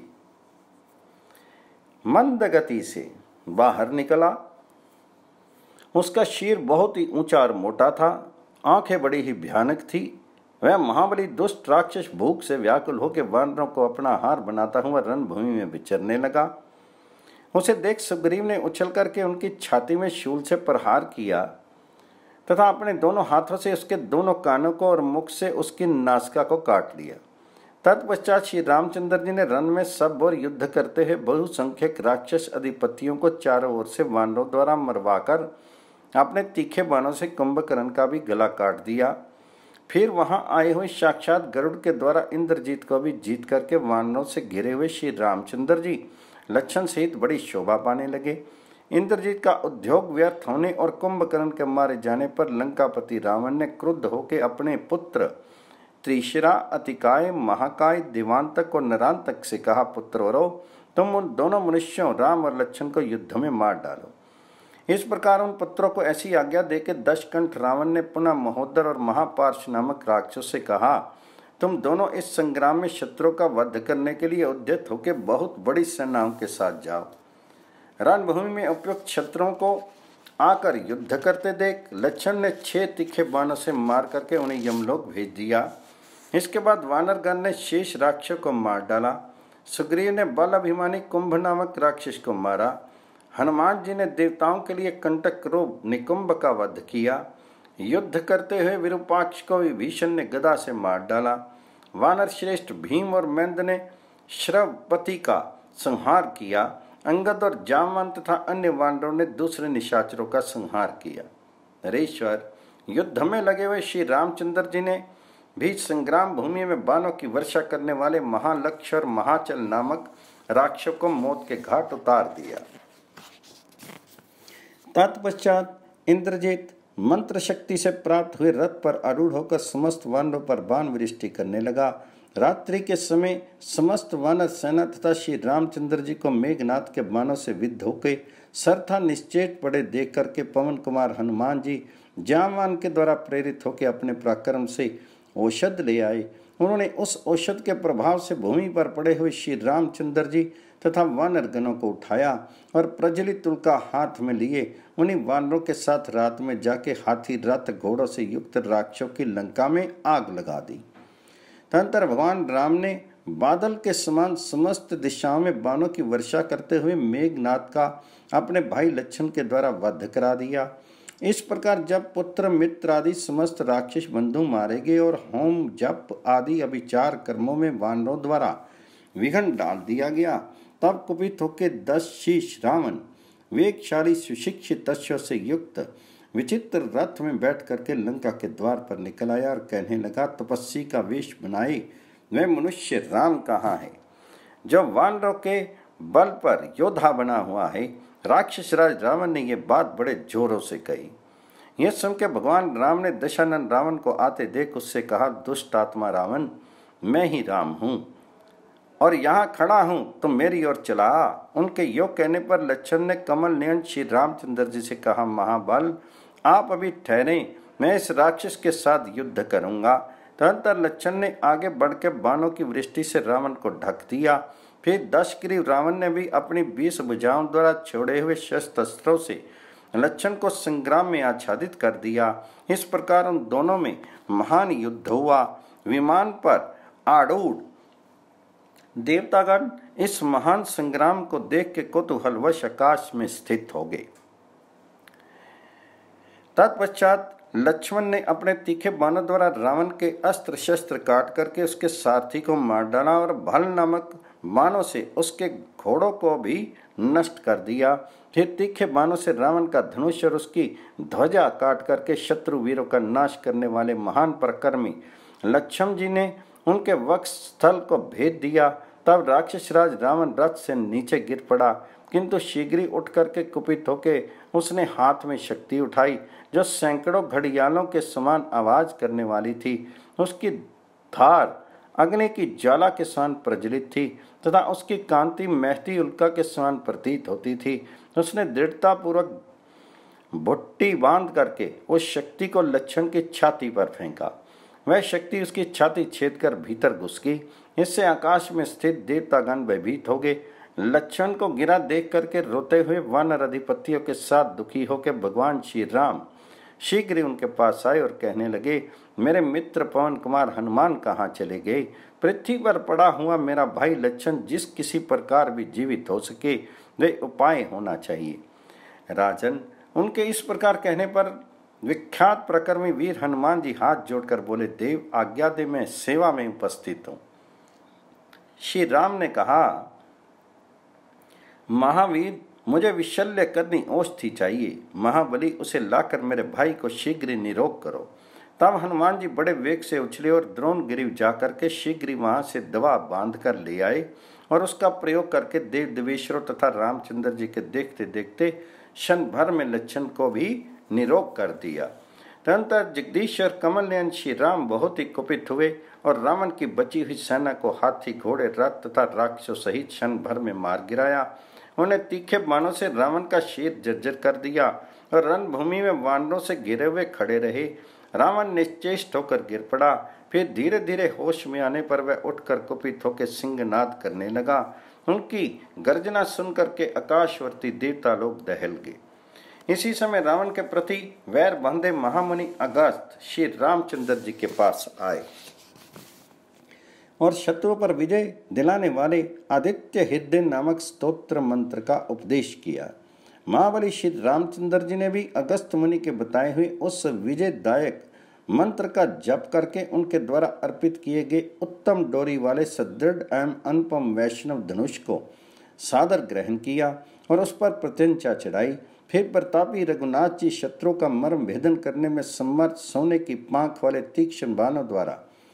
मंद गति से बाहर निकला। उसका शीर बहुत ही ऊंचा और मोटा था, आंखें बड़ी ही भयानक थी। वह महाबली दुष्ट राक्षस भूख से व्याकुल होकर वानरों को अपना आहार बनाता हुआ रणभूमि में विचरने लगा। उसे देख सुग्रीव ने उछल करके उनकी छाती में शूल से प्रहार किया तथा अपने दोनों हाथों से उसके दोनों कानों को और मुख से उसकी नासिका को काट लिया। तत्पश्चात श्री रामचंद्र जी ने रण में सब ओर युद्ध करते हुए बहुसंख्यक राक्षस अधिपतियों को चारों ओर से वानरों द्वारा मरवाकर अपने तीखे बाणों से कुंभकर्ण का भी गला काट दिया। फिर वहां आए हुए साक्षात गरुड़ के द्वारा इंद्रजीत को भी जीत करके वानरों से घिरे हुए श्री रामचंद्र जी लक्षण सहित बड़ी शोभा पाने लगे। इंद्रजीत का उद्योग व्यर्थ होने और कुंभकर्ण के मारे जाने पर लंकापति रावण ने क्रुद्ध होकर अपने पुत्र त्रिशिरा, अतिकाय, महाकाय, दिवांतक और नरांतक से कहा, पुत्रों, तुम उन दोनों मनुष्यों राम और लक्ष्मण को युद्ध में मार डालो। इस प्रकार उन पुत्रों को ऐसी आज्ञा देकर दशकंठ रावण ने पुनः महोदर और महापार्श नामक राक्षस से कहा, तुम दोनों इस संग्राम में शत्रुओं का वध करने के लिए उद्यत होकर बहुत बड़ी सेनाओं के साथ जाओ। रणभूमि में उपयुक्त शत्रुओं को आकर युद्ध करते देख लक्ष्मण ने छह तीखे बाणों से मार करके उन्हें यमलोक भेज दिया। इसके बाद वानरगण ने शेष राक्षस को मार डाला। सुग्रीव ने बल अभिमानी कुंभ नामक राक्षस को मारा। हनुमान जी ने देवताओं के लिए कंटक रूप निकुंभ का वध किया। युद्ध करते हुए विरूपाक्ष को विभीषण ने गदा से मार डाला। वानर श्रेष्ठ भीम और मेंद ने श्रवपति का संहार किया। अंगद और जामवंत तथा अन्य वानरों ने दूसरे निशाचरों का संहार किया। नरेश्वर, युद्ध में लगे हुए श्री रामचंद्र जी ने भी संग्राम भूमि में बाणों की वर्षा करने वाले महालक्ष्य और महाचल नामक राक्षस को मौत के घाट उतार दिया। तत्पश्चात इंद्रजीत मंत्र शक्ति से प्राप्त हुए रथ पर आरूढ़ होकर समस्त वानरों पर बाण वृष्टि करने लगा। रात्रि के समय समस्त वानर सेना तथा श्री रामचंद्र जी को मेघनाथ के बाणों से विद्ध होकर सरथा निश्चेत पड़े देख करके पवन कुमार हनुमान जी जामवान के द्वारा प्रेरित होकर अपने पराक्रम से औषध ले आए। उन्होंने उस औषध के प्रभाव से भूमि पर पड़े हुए श्री रामचंद्र जी तथा वानर गणों को उठाया और प्रज्वलित उल्का हाथ में लिए उन्हीं वानरों के साथ रात में जाके हाथी, रथ, घोड़ों से युक्त राक्षसों की लंका में आग लगा दी। तदनंतर भगवान राम ने बादल के समान समस्त दिशाओं में बाणों की वर्षा करते हुए मेघनाथ का अपने भाई लक्ष्मण के द्वारा वध करा दिया। इस प्रकार जब पुत्र, मित्र आदि समस्त राक्षस बंधु मारे गए और होम, जप आदि अभिचार कर्मों में वानरों द्वारा विघ्न डाल दिया गया, तब कुपित होकर दस शीश रावण वेगशाली सुशिक्षित अश्व से युक्त विचित्र रथ में बैठ करके लंका के द्वार पर निकल आया और कहने लगा, तपस्वी का वेश बनाए वह मनुष्य राम कहाँ है जो वानरों के बल पर योद्धा बना हुआ है। राक्षस राज रावण ने यह बात बड़े जोरों से कही। यह सुनकर भगवान राम ने दशानन रावण को आते देख उससे कहा, दुष्ट आत्मा रावण, मैं ही राम हूँ और यहाँ खड़ा हूँ, तुम मेरी ओर चला। उनके योग कहने पर लक्ष्मण ने कमल नयन श्री रामचंद्र जी से कहा, महाबल आप अभी ठहरे, मैं इस राक्षस के साथ युद्ध करूंगा। तदनंतर लक्ष्मण ने आगे बढ़ के बाणों की वृष्टि से रावण को ढक दिया। फिर दशग्रीव रावण ने भी अपनी बीस भुजाओं द्वारा छोड़े हुए शस्त्र अस्त्रों से लक्ष्मण को संग्राम में आच्छादित कर दिया। इस प्रकार उन दोनों में महान युद्ध हुआ। विमान पर आरूढ़ देवतागण इस महान संग्राम को देख के कौतूहलवश आकाश में स्थित हो गए। तत्पश्चात लक्ष्मण ने अपने तीखे बाणों द्वारा रावण के अस्त्र शस्त्र काट करके उसके सारथी को मार डाला और भल नामक बाणों से उसके घोड़ों को भी नष्ट कर दिया। फिर तीखे बाणों से रावण का धनुष और उसकी ध्वजा काट करके शत्रु वीरों का नाश करने वाले महान पराक्रमी लक्ष्मण जी ने उनके वक्ष स्थल को भेद दिया। तब राक्षस राज रावण रथ से नीचे गिर पड़ा, किंतु शीघ्र ही उठ करके कुपित होके उसने हाथ में शक्ति उठाई जो सैकड़ों घड़ियालों के समान आवाज करने वाली थी। उसकी धार अग्नि की ज्वाला के समान प्रज्वलित थी तथा उसकी कांति महती उल्का के समान प्रतीत होती थी। उसने दृढ़ता पूर्वक भुट्टी बांध करके उस शक्ति को लक्ष्मण की छाती पर फेंका। वह शक्ति उसकी छाती छेद कर भीतर घुस गई। इससे आकाश में स्थित देवतागण भयभीत हो गए। लक्ष्मण को गिरा देख करके रोते हुए वानर अधिपतियों के साथ दुखी होकर भगवान श्री राम शीघ्र ही उनके पास आए और कहने लगे, मेरे मित्र पवन कुमार हनुमान कहाँ चले गए? पृथ्वी पर पड़ा हुआ मेरा भाई लक्ष्मण जिस किसी प्रकार भी जीवित हो सके वे उपाय होना चाहिए। राजन, उनके इस प्रकार कहने पर विख्यात प्रकर्मी वीर हनुमान जी हाथ जोड़कर बोले, देव आज्ञा दे, मैं सेवा में उपस्थित हूं। श्री राम ने कहा, महावीर, मुझे विशल्य करनी औषधि चाहिए। महाबली, उसे लाकर मेरे भाई को शीघ्र निरोग करो। तब हनुमान जी बड़े वेग से उछले और द्रोणगिरि जाकर के शीघ्र वहां से दवा बांध कर ले आए और उसका प्रयोग करके देव देवेश्वरों तथा रामचंद्र जी के देखते देखते क्षण भर में लक्षण को भी निरोग कर दिया। तदनंतर जगदीश और कमल नयन श्री राम बहुत ही कुपित हुए और रावण की बची हुई सेना को हाथी, घोड़े, रथ तथा राक्षसों सहित क्षण भर में मार गिराया। उन्हें तीखे बाणों से रावण का शीर जर्जर कर दिया और रणभूमि में वानरों से घिरे हुए खड़े रहे। रावण निश्चेष्ट होकर गिर पड़ा। फिर धीरे धीरे होश में आने पर वह उठकर कुपित होकर सिंहनाद करने लगा। उनकी गर्जना सुनकर के आकाशवर्ती देवता लोग दहल गए। इसी समय रावण के प्रति वैर बंधे महामुनि अगस्त श्री रामचंद्र जी के पास आए और शत्रु पर विजय दिलाने वाले आदित्य हृदय नामक स्तोत्र मंत्र का उपदेश किया। महाबली श्री रामचंद्र जी ने भी अगस्त मुनि के बताए हुए उस विजयदायक मंत्र का जप करके उनके द्वारा अर्पित किए गए उत्तम डोरी वाले सदृढ़ एवं अनुपम वैष्णव धनुष को सादर ग्रहण किया और उस पर प्रत्यंचा चढ़ाई। फिर प्रतापी रघुनाथ जी शत्रु का मर्म भेदन करने में समर्थ सोने की पांख वाले तीक्ष्ण बाणों द्वारा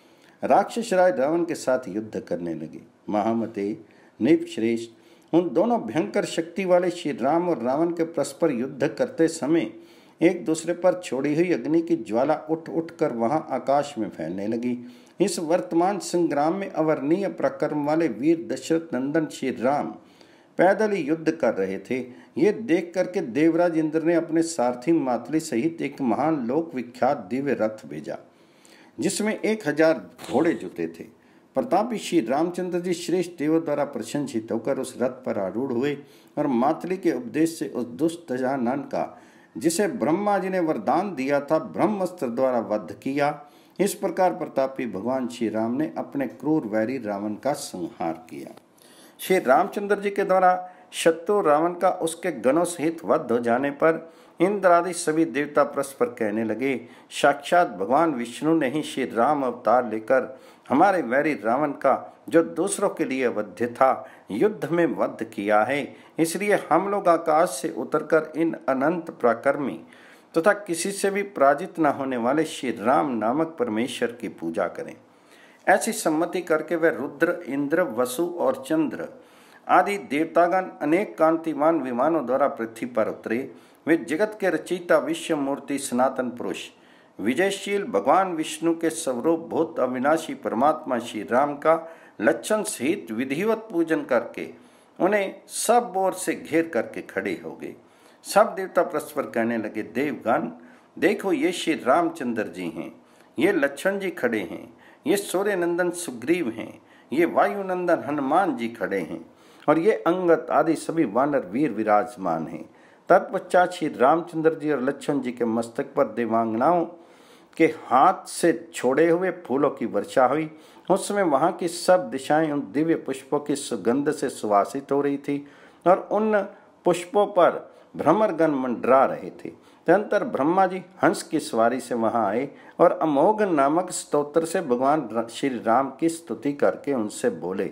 राक्षस राय रावण के साथ युद्ध करने लगे। महामते, नृप श्रेष्ठ, उन दोनों भयंकर शक्ति वाले श्री राम और रावण के परस्पर युद्ध करते समय एक दूसरे पर छोड़ी हुई अग्नि की ज्वाला उठ उठ कर वहां आकाश में फैलने लगी। इस वर्तमान संग्राम में अवर्णीय पराक्रम वाले वीर दशरथ नंदन श्री राम पैदल ही युद्ध कर रहे थे। ये देख करके देवराज इंद्र ने अपने सारथी मातली सहित एक महान लोक विख्यात दिव्य रथ भेजा जिसमें एक हजार घोड़े जुटे थे। प्रतापी श्री रामचंद्र जी श्रेष्ठ देवों द्वारा प्रशंसित होकर उस रथ पर आरूढ़ हुए और मातली के उपदेश से उस दुष्ट गजानन का, जिसे ब्रह्मा जी ने वरदान दिया था, ब्रह्मास्त्र द्वारा वध किया। इस प्रकार प्रतापी भगवान श्री राम ने अपने क्रूर वैरी रावण का संहार किया। श्री रामचंद्र जी के द्वारा शत्रु रावण का उसके गणों सहित वध हो जाने पर इंद्र आदि सभी देवता परस्पर कहने लगे, साक्षात भगवान विष्णु ने ही श्री राम अवतार लेकर हमारे वैरी रावण का, जो दूसरों के लिए वध्य था, युद्ध में वध किया है। इसलिए हम लोग आकाश से उतरकर इन अनंत पराक्रमी तथा तो किसी से भी पराजित न होने वाले श्री राम नामक परमेश्वर की पूजा करें। ऐसी सम्मति करके वह रुद्र, इंद्र, वसु और चंद्र आदि देवतागण अनेक कांतिमान विमानों द्वारा पृथ्वी पर उतरे। वे जगत के रचयिता, विश्व मूर्ति, सनातन पुरुष, विजयशील भगवान विष्णु के स्वरूप भूत अविनाशी परमात्मा श्री राम का लक्षण सहित विधिवत पूजन करके उन्हें सब ओर से घेर करके खड़े हो गए। सब देवता परस्पर कहने लगे, देवगण देखो, ये श्री रामचंद्र जी हैं, ये लक्ष्मण जी खड़े हैं, ये सूर्य नंदन सुग्रीव हैं, ये वायुनंदन हनुमान जी खड़े हैं और ये अंगद आदि सभी वानर वीर विराजमान हैं। तत्पश्चात श्री रामचंद्र जी और लक्ष्मण जी के मस्तक पर देवांगनाओं के हाथ से छोड़े हुए फूलों की वर्षा हुई। उस समय वहां की सब दिशाएं उन दिव्य पुष्पों की सुगंध से सुवासित हो रही थी और उन पुष्पों पर भ्रमरगण मंडरा रहे थे। तदनंतर ब्रह्मा जी हंस की सवारी से वहां आए और अमोघ नामक स्तोत्र से भगवान श्री राम की स्तुति करके उनसे बोले।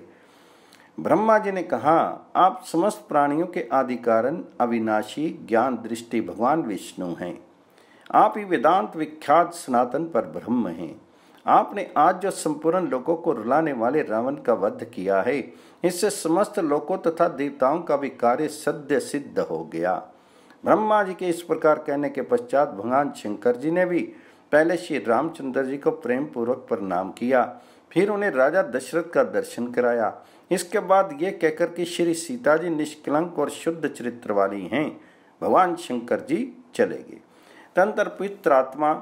ब्रह्मा जी ने कहा, आप समस्त प्राणियों के आदि कारण, अविनाशी, ज्ञान दृष्टि भगवान विष्णु हैं। आप ही वेदांत विख्यात सनातन पर ब्रह्म हैं। आपने आज जो संपूर्ण लोगों को रुलाने वाले रावण का वध किया है, इससे समस्त लोकों तथा देवताओं का भी कार्य सद्य सिद्ध हो गया। ब्रह्मा जी के इस प्रकार कहने के पश्चात भगवान शंकर जी ने भी पहले श्री रामचंद्र जी को प्रेम पूर्वक प्रणाम किया, फिर उन्हें राजा दशरथ का दर्शन कराया। इसके बाद ये कहकर कि श्री सीता जी निष्कलंक और शुद्ध चरित्र वाली हैं, भगवान शंकर जी चले गए। तदनंतर पवित्र आत्मा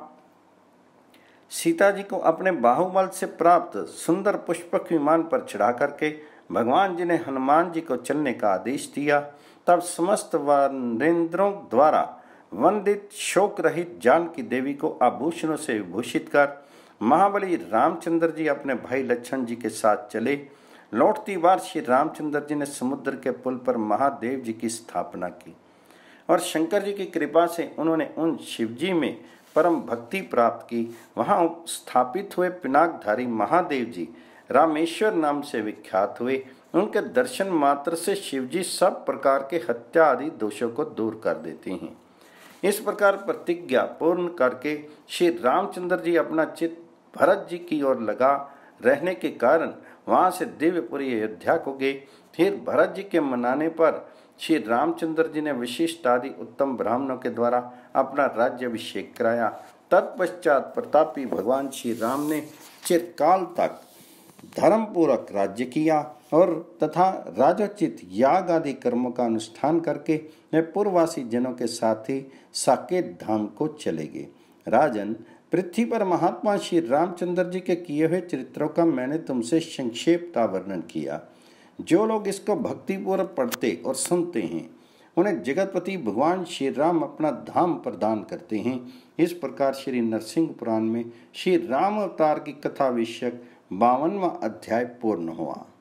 सीता जी को अपने बाहुबल से प्राप्त सुंदर पुष्पक विमान पर चढ़ा करके भगवान जी ने हनुमान जी को चलने का आदेश दिया। तब समस्त वानरेंद्रों द्वारा वंदित शोक रहित जानकी देवी को आभूषणों से विभूषित कर महाबली रामचंद्र जी अपने भाई लक्ष्मण जी के साथ चले। लौटती बार श्री रामचंद्र जी ने समुद्र के पुल पर महादेव जी की स्थापना की और शंकर जी की कृपा से उन्होंने उन शिव जी में परम भक्ति प्राप्त की, वहाँ स्थापित हुए पिनाकधारी महादेव जी रामेश्वर नाम से विख्यात हुए। उनके दर्शन मात्र से शिवजी सब प्रकार के हत्या आदि दोषों को दूर कर देते हैं। इस प्रकार प्रतिज्ञा पूर्ण करके श्री रामचंद्र जी अपना चित्त भरत जी की ओर लगा रहने के कारण वहाँ से दिव्यपुरी अयोध्या को गए। फिर भरत जी के मनाने पर श्री रामचंद्र जी ने विशिष्ट आदि उत्तम ब्राह्मणों के द्वारा अपना राज्याभिषेक कराया। तत्पश्चात प्रतापी भगवान श्री राम ने चिरकाल तक धर्म पूर्वक राज्य किया और तथा राजोचित याग आदि कर्मों का अनुष्ठान करके वे पूर्ववासी जनों के साथ ही साकेत धाम को चले गए। राजन, पृथ्वी पर महात्मा श्री रामचंद्र जी के किए हुए चरित्रों का मैंने तुमसे संक्षेपता वर्णन किया। जो लोग इसको भक्तिपूर्वक पढ़ते और सुनते हैं उन्हें जगतपति भगवान श्री राम अपना धाम प्रदान करते हैं। इस प्रकार श्री नरसिंह पुराण में श्री राम अवतार की कथा विषयक बावनवां अध्याय पूर्ण हुआ।